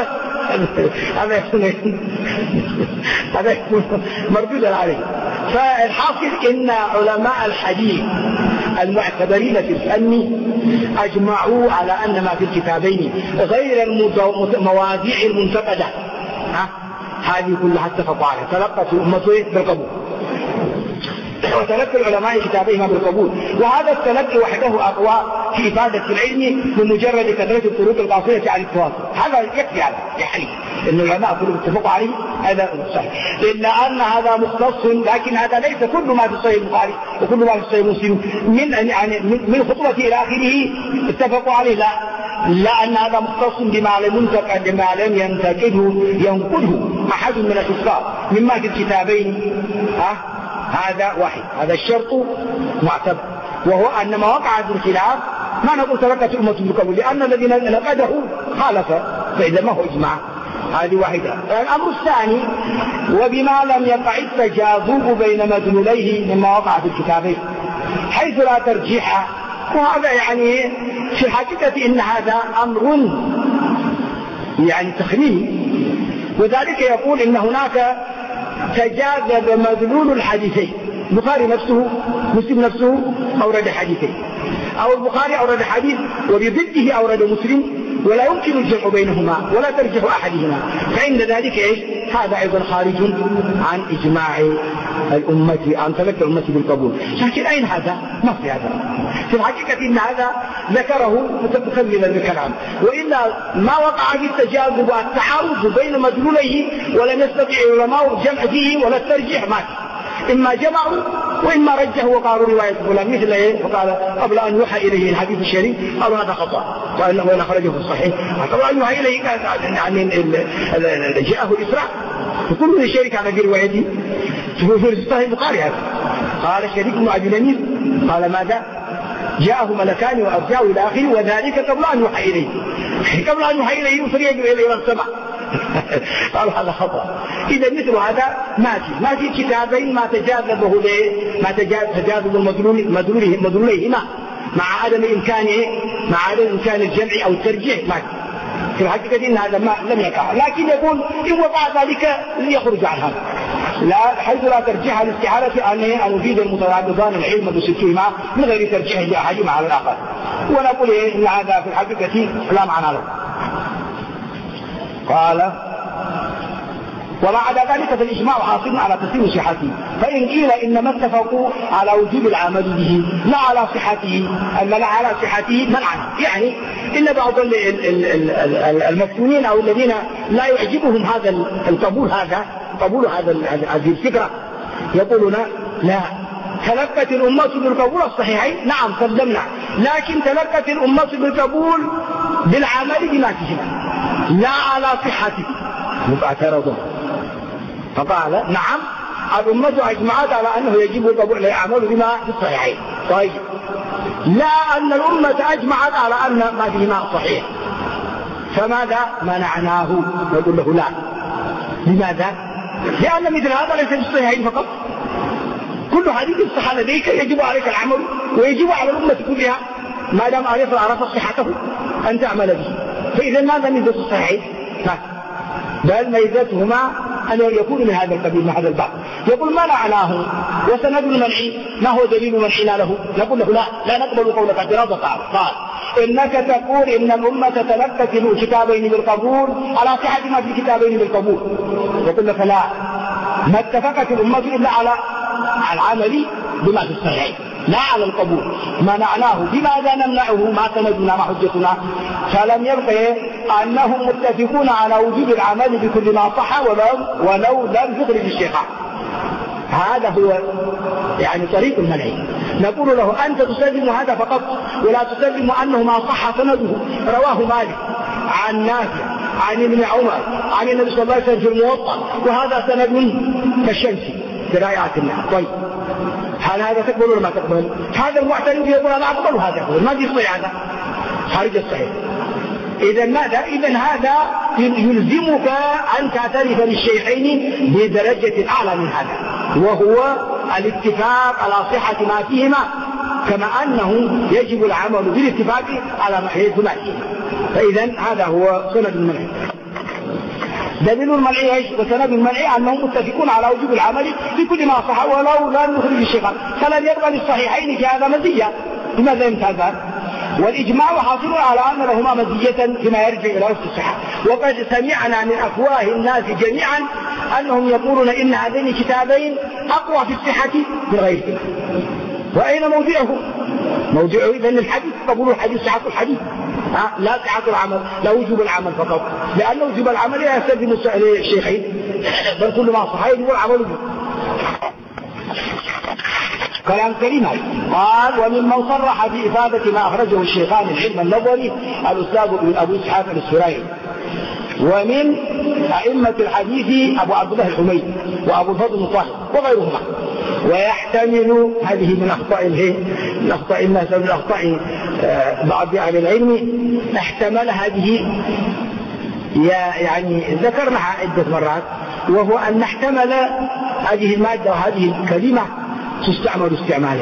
هذا يكون مردودا عليه. فالحاصل إن علماء الحديث المعتبرين في الفن أجمعوا على أن ما في الكتابين غير المواضيع المنتقدة هذه كلها اتفقوا عليها، تلقت الأمة بالقبول، وتلقي العلماء كتابيهما بالقبول. وهذا التلقي وحده أقوى في إفادة العلم بمجرد كثرة الطرق القاصرة عن التواصل، هذا يكفي على يعني إن العلماء كلهم اتفقوا عليه، هذا صحيح. إلا أن هذا مختص، لكن هذا ليس كل ما في صحيح البخاري وكل ما في صحيح مسلم من خطوة إلى آخره اتفقوا عليه، لا أن هذا مختص بما لم ينقده أحد من الحفاظ مما في الكتابين، هذا واحد، هذا الشرط معتبر، وهو أن ما وقع في الخلاف ما نقول تركت الأمة بالقبول، لأن الذين نقده خالف، فإذا ما هو إجماع. هذه واحدة. الأمر الثاني وبما لم يقع التجاذب بين مدلوليه مما وقع في الكتابين حيث لا ترجيح، وهذا يعني في الحقيقة إن هذا أمر يعني تخميني، وذلك يقول إن هناك تجاذب مدلول الحديثين، البخاري نفسه مسلم نفسه أورد حديثين، أو البخاري أورد حديث وبضده أورد مسلم ولا يمكن الجمع بينهما ولا ترجح أحدهما، فعند ذلك إيش؟ هذا أيضا خارج عن إجماع الأمة، عن تلقي الأمة بالقبول. لكن أين هذا؟ ما في هذا في الحقيقة. إن هذا ذكره متكللا بالكلام، وإلا ما وقع في التجاذب والتعارض بين مدلوليه ولم يستطع العلماء الجمع فيه ولا الترجيح ما فيه. إما جمعوا وإما رجحوا وقالوا رواية فلان مثل إيه؟ وقال قبل أن يوحى إليه الحديث الشريف قالوا هذا خطأ وإن أخرجه في الصحيح، قبل أن يوحى إليه يعني جاءه الإسراء وكل الشريك على في روايته في الصحيح البخاري. هذا قال شريك بن أبي نمير قال ماذا؟ جاءه ملكان وأرجاه إلى آخره وذلك قبل أن يوحى إليه، قبل أن يوحى إليه يسرع إلى السماء. قالوا هذا خطأ. إذا مثل هذا ما في كتابين ما تجاذبه ما تجاذب مدلوليهما مع عدم إمكان الجمع أو الترجيح ما في الحقيقة. إن هذا لم يقع، لكن يقول إن وقع ذلك يخرج عن هذا، لا حيث لا ترجيح الاستحالة أن يفيد المتعارضان العلم بستهما من غير ترجيح لأحدهما على الآخر. ونقول إن هذا في الحقيقة لا معنى له. قال وما عدا ذلك فالإجماع حاصل على تسليم صحته، فإن قيل إنما اتفقوا على وجوب العمل به لا على صحته منعا، يعني إن بعض المفتونين أو الذين لا يعجبهم هذا قبول هذه الفكرة يقولون لا، تلقت الأمة بالقبول الصحيحين نعم سلمنا، لكن تلقت الأمة بالقبول بالعمل بما فيهما لا على صحته. اعترضوا فقال نعم الأمة أجمعت على أنه يجب القبول العمل بما في الصحيحين، طيب لا أن الأمة أجمعت على أن ما فيهما صحيح، فماذا منعناه؟ نقول له لا. لماذا؟ لأن مثل هذا ليس في الصحيحين فقط، كل حديث صح لديك يجب عليك العمل ويجب على الأمة كلها ما دام عرف صحته أن تعمل به. فإذا ماذا ميزة الصحيحين؟ بل ميزتهما أن يكون من هذا القبيل من هذا الباب. يقول ما معناه وسند المنع ما هو دليل منعنا له؟ نقول له لا نقبل قولك اعتراضا. قال إنك تقول إن الأمة تلقت الكتابين بالقبول على صحة ما في الكتابين بالقبول، يقول لك لا، ما اتفقت الأمة إلا على العمل بما في الصحيح لا على القبول. منعناه بماذا نمنعه؟ ما سندنا ما حجتنا؟ فلم يبقى أنهم متفقون على وجوب العمل بكل ما صح ولو لم يخرج الشيخان. هذا هو يعني طريق المنع. نقول له أنت تسلم هذا فقط ولا تسلم أنه ما صح سنده رواه مالك عن نافع عن ابن عمر عن النبي صلى الله عليه وسلم في الموطأ، وهذا سند كالشمس برائعة الله. طيب هل هذا تقبل ولا ما تقبل؟ هذا المعترض يقول أنا أقبل هذا، ما يصير هذا خارج الصحيح. إذا ماذا؟ إذا هذا يلزمك أن تعترف للشيخين بدرجة أعلى من هذا، وهو الاتفاق على صحة ما فيهما، كما أنه يجب العمل بالاتفاق على ما فيهما. فإذا هذا هو سند المنع. دليل المنع ايش؟ وسند المنع أنهم متفقون على وجوب العمل في كل ما صح ولو لا نخرج الشيخان، فلم يقبل الصحيحين في هذا مزية. لماذا يمتازان؟ والإجماع حاصل على أن لهما مزية فيما يرجع إلى وصف الصحة. وقد سمعنا من أفواه الناس جميعا أنهم يقولون إن هذين الكتابين أقوى في الصحة من غيرهما. وأين موضعه؟ موضعه إذن الحديث، قبول الحديث صحة الحديث، لا صحة العمل، لا وجوب العمل فقط، لأن وجوب العمل لا يستلزم الشيخين، بل كل ما صح يجب العمل به. كلام كريم. قال وممن صرح بإفادة ما أخرجه الشيخان العلم النظري الأستاذ أبو إسحاق السرائي، ومن أئمة الحديث أبو عبد الله الحميدي وأبو الفضل الطاهر وغيرهما. ويحتمل هذه من أخطاء الناس من أخطاء بعض أهل العلم، احتمل هذه يعني ذكرناها عدة مرات، وهو أن نحتمل هذه المادة وهذه الكلمة تستعمل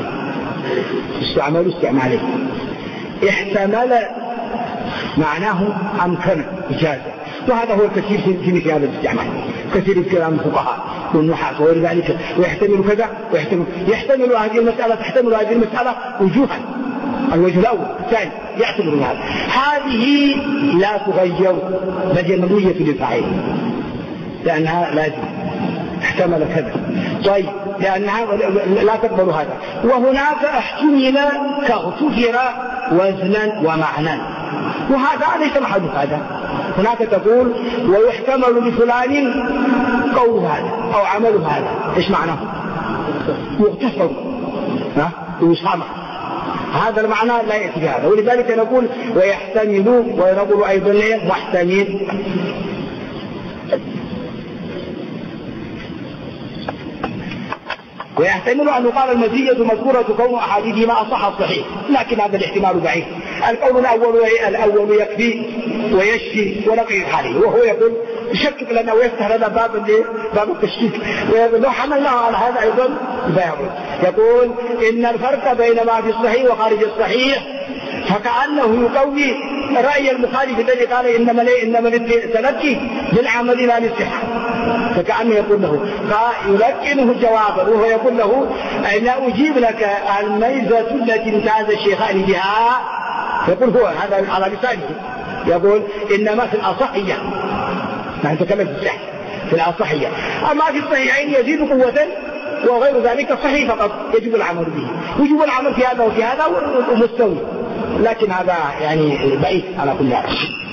استعمالين. احتمل معناه أمكن إجازة، وهذا هو الكثير في مثل هذا الاستعمال، كثير في كلام الفقهاء والنحاة وغير ذلك. ويحتمل كذا ويحتمل هذه المسألة، تحتمل هذه المسألة وجوها الوجه الأول. الثاني يعتبر هذا. هذه لا تغير بل هي مبنية للفاعل لأنها لازم احتمل كذا. طيب لأنها لا تقبل هذا. وهناك احتمل كاغتفر وزنا ومعنى، وهذا ليس محل هذا. هناك تقول ويحتمل لفلان قول هذا أو عمل هذا. إيش معناه؟ يغتفر ويسامح. هذا المعنى لا يأتي بهذا، ولذلك نقول ويحتمل، ونقول أيضا محتمل. ويحتمل أن يقال المزية مذكورة كون أحاديثهما أصح الصحيح، لكن هذا الاحتمال ضعيف. القول الأول يكفي ويشفي ونقي حاله، وهو يقول يشكك لنا ويفتح لنا باب التشكيك، لو حملناه على هذا أيضا يقول إن الفرق بين ما في الصحيح وخارج الصحيح فكأنه يقوي رأي المخالف الذي قال إنما التلقي للعمل لا للصحة، فكأنه يقول له فيلقنه جوابا وهو يقول له أنا أجيب لك الميزة التي امتاز الشيخان بها. يقول هو هذا على لسانه، يقول إنما في الأصحية، نحن نتكلم في الصحيح في الأصحية، أما في الصحيحين يزيد قوة وغير ذلك صحيح فقط يجب العمل به. وجب العمل في هذا وفي هذا ومستوي، لكن هذا يعني بعيد على كل حال.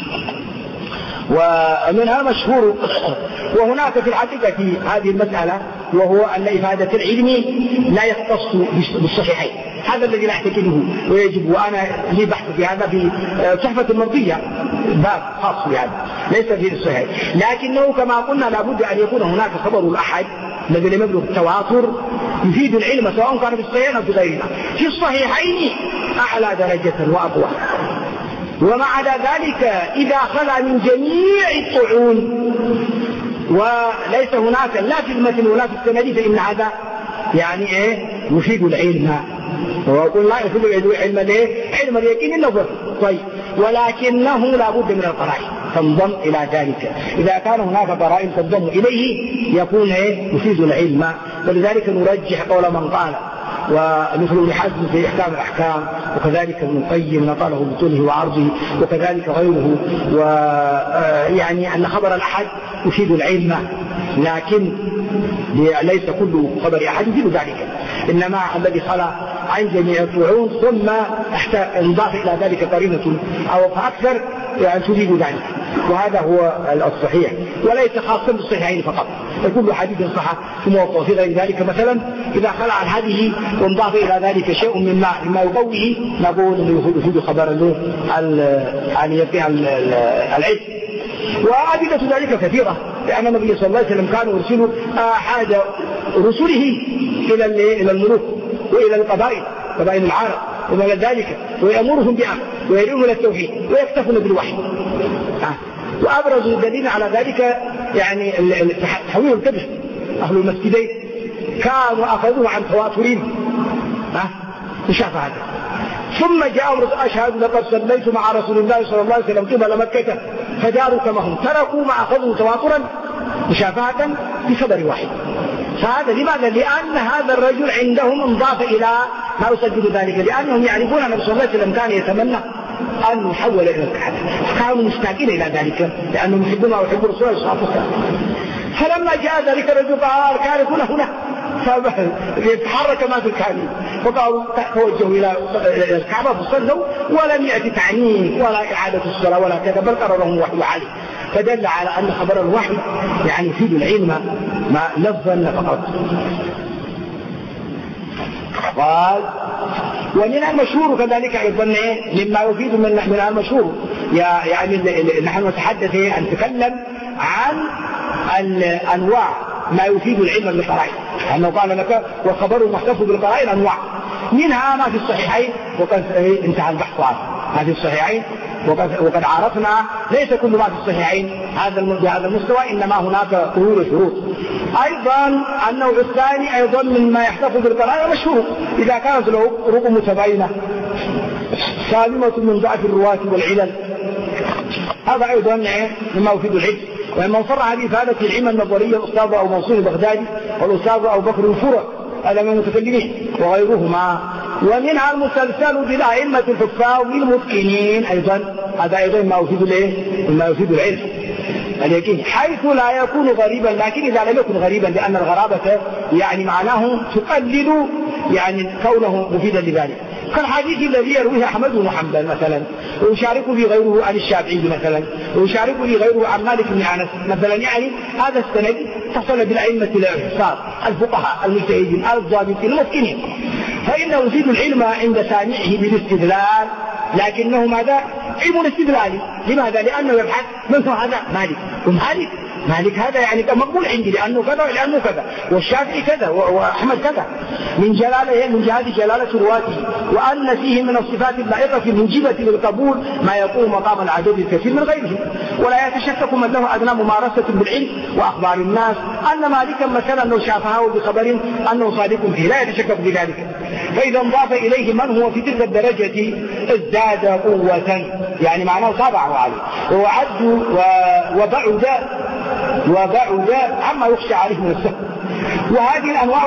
ومنها مشهور. وهناك في الحقيقة في هذه المسألة وهو أن إفادة العلم لا يختص بالصحيحين، هذا الذي نحتكره ويجب. وأنا لي بحث في هذا في تحفة المرضية، باب خاص بهذا ليس في الصحيح، لكنه كما قلنا لابد أن يكون هناك خبر الأحد الذي لم يبلغ التواتر يفيد العلم سواء كان في الصحيحين أو في غيرها. في الصحيحين أعلى درجة وأقوى. ومع ذلك إذا خلا من جميع الطعون وليس هناك لا في المتن ولا في السند فإن هذا يعني يفيد العلم. وأقول لا يفيد العلم علم اليقين النظر. طيب ولكنه لا بد من القرائن تنضم إلى ذلك. إذا كان هناك قرائن تنضم إليه يكون يفيد العلم. ولذلك نرجح قول من قال، ومثل ابن حزم في إحكام الأحكام، وكذلك ابن القيم نقله بطوله وعرضه، وكذلك غيره، ويعني أن خبر الأحد يفيد العلم، لكن ليس كل خبر أحد يفيد ذلك، إنما الذي خلا عن جميع الطعون ثم انضاف إلى ذلك قرينة أو فأكثر يعني تفيد ذلك. وهذا هو الصحيح، وليس خاصا بالصحيحين فقط، يكون حديث صحة ثم وفي غير ذلك. مثلا إذا خلع عن هذه وانضاف إلى ذلك شيء مما يقويه نقول أنه يفيد خبر عن يبقى العلم. وأدلة ذلك كثيرة، لأن النبي صلى الله عليه وسلم كان يرسل أحد رسله إلى الملوك وإلى قبائل العرب وما إلى ذلك، ويأمرهم بأمر ويدعوهم إلى التوحيد ويكتفون بالوحي. وأبرز الدليل على ذلك يعني تحويل الكبش. أهل المسجدين كانوا أخذوه عن تواترين شاف هذا. ثم جاء أشهد لقد صليت مع رسول الله صلى الله عليه وسلم قبل مكة فداروا كما هم، تركوا ما أخذوا تواترا مشافهة بخبر واحد. فهذا لماذا؟ لأن هذا الرجل عندهم انضاف إلى ما يسجد ذلك، لأنهم يعرفون أن النبي صلى الله عليه وسلم كان يتمنى أن يحول إلى الكعبة، كانوا مشتاقين إلى ذلك لأنهم يحبون ويحبون رسول الله صلى الله عليه وسلم. فلما جاء ذلك الرجل قال كان هنا فيتحرك ما في الكعبة، فقالوا توجهوا إلى الكعبة فصلوا ولم يأتي تعنيف ولا إعادة الصلاة ولا كذا، بل قررهم وحي عليه. فدل على أن خبر الوحي يعني يفيد العلم ما لفظا فقط. قال ومن المشهور كذلك أيضا مما يفيد من المشهور يعني نحن نتحدث أن نتكلم عن الأنواع ما يفيد العلم بالقرائن، أنه قال لك وخبر المحتف بالقرائن أنواع، منها ما في الصحيحين وقد انتهى البحث عنه. ما في الصحيحين وقد عرفنا ليس كل ما في الصحيحين بهذا المستوى، إنما هناك قيود شروط. أيضا النوع الثاني أيضا مما يحتف بالقرائن مشهور إذا كانت له طرق متباينة سالمة من ضعف الرواة والعلل، هذا أيضا مما يفيد العلم. ومن صرح بإفادة العلم النظرية الأستاذ أبو منصور البغدادي والأستاذ أبو بكر الفرع هذا من المتكلمين وغيرهما ومنها المسلسل بالأئمة الحفاظ المتقنين أيضا، هذا أيضا ما يفيد العلم اليقين، حيث لا يكون غريبا، لكن إذا لم يكن غريبا لأن الغرابة يعني معناه تقلل يعني كونه مفيدا لذلك، كالحديث الذي يرويه أحمد بن حنبل مثلا، ويشارك به غيره عن الشافعي مثلا، ويشارك به غيره عن مالك بن أنس مثلا، يعني هذا السند اتصل بالأئمة الحفاظ الفقهاء المجتهدين الضابطين المتقنين، فإنه يفيد العلم عند سامعه بالاستدلال، لكنه ماذا؟ علم استدلالي. لماذا؟ لأنه يبحث من هو هذا؟ مالك هذا يعني مقبول عندي لأنه كذا ولأنه كذا، والشافعي كذا وأحمد كذا، من جهة جلالة رواته، وأن فيه من الصفات اللائقة الموجبة للقبول ما يقوم مقام العدد الكثير من غيره، ولا يتشكك من له أدنى ممارسة بالعلم وأخبار الناس أن مالكا مثلا أنه شافهه بخبر أنه صادق فيه، لا يتشكك بذلك، فإذا انضاف إليه من هو في تلك الدرجة ازداد قوة، يعني معناه طابعه عليه وعد وبعد عما يخشى عليه من السهل. وهذه الأنواع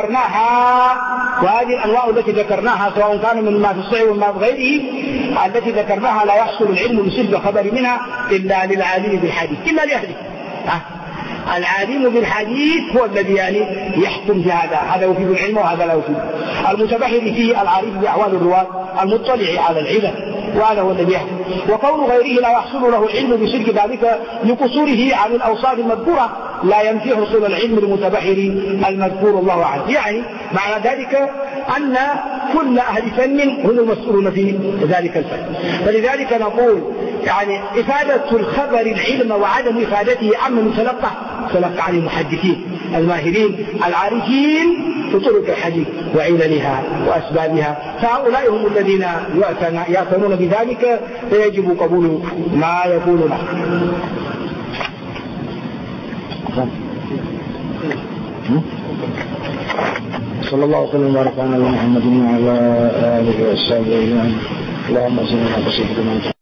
التي ذكرناها سواء كان من ما في الصحيح وما في غيره التي ذكرناها لا يحصل العلم بصدق خبر منها إلا للعالم بالحديث، إلا لأهله. العالم بالحديث هو الذي يعني يحكم في هذا يفيد العلم وهذا لا يفيد. المتبحر فيه العارف بأحوال الرواة المطلع على العلم، وهذا هو الذي يحكم. وكون غيره لا يحصل له العلم بصدق ذلك لقصوره عن الأوصاف المذكورة لا ينفي حصول العلم المتبحر المذكور الله عنه، يعني معنى ذلك أن كل أهل فن هم المسؤولون في ذلك الفن. فلذلك نقول يعني إفادة الخبر العلم وعدم إفادته عما يتلقى عن المحدثين الماهرين العارفين في طرق الحديث وعللها وأسبابها، فهؤلاء هم الذين يأتمون بذلك، فيجب قبول ما يقول له. صلى الله وسلم وبارك على محمد وعلى آله وصحبه أجمعين. اللهم صل على سيدنا محمد.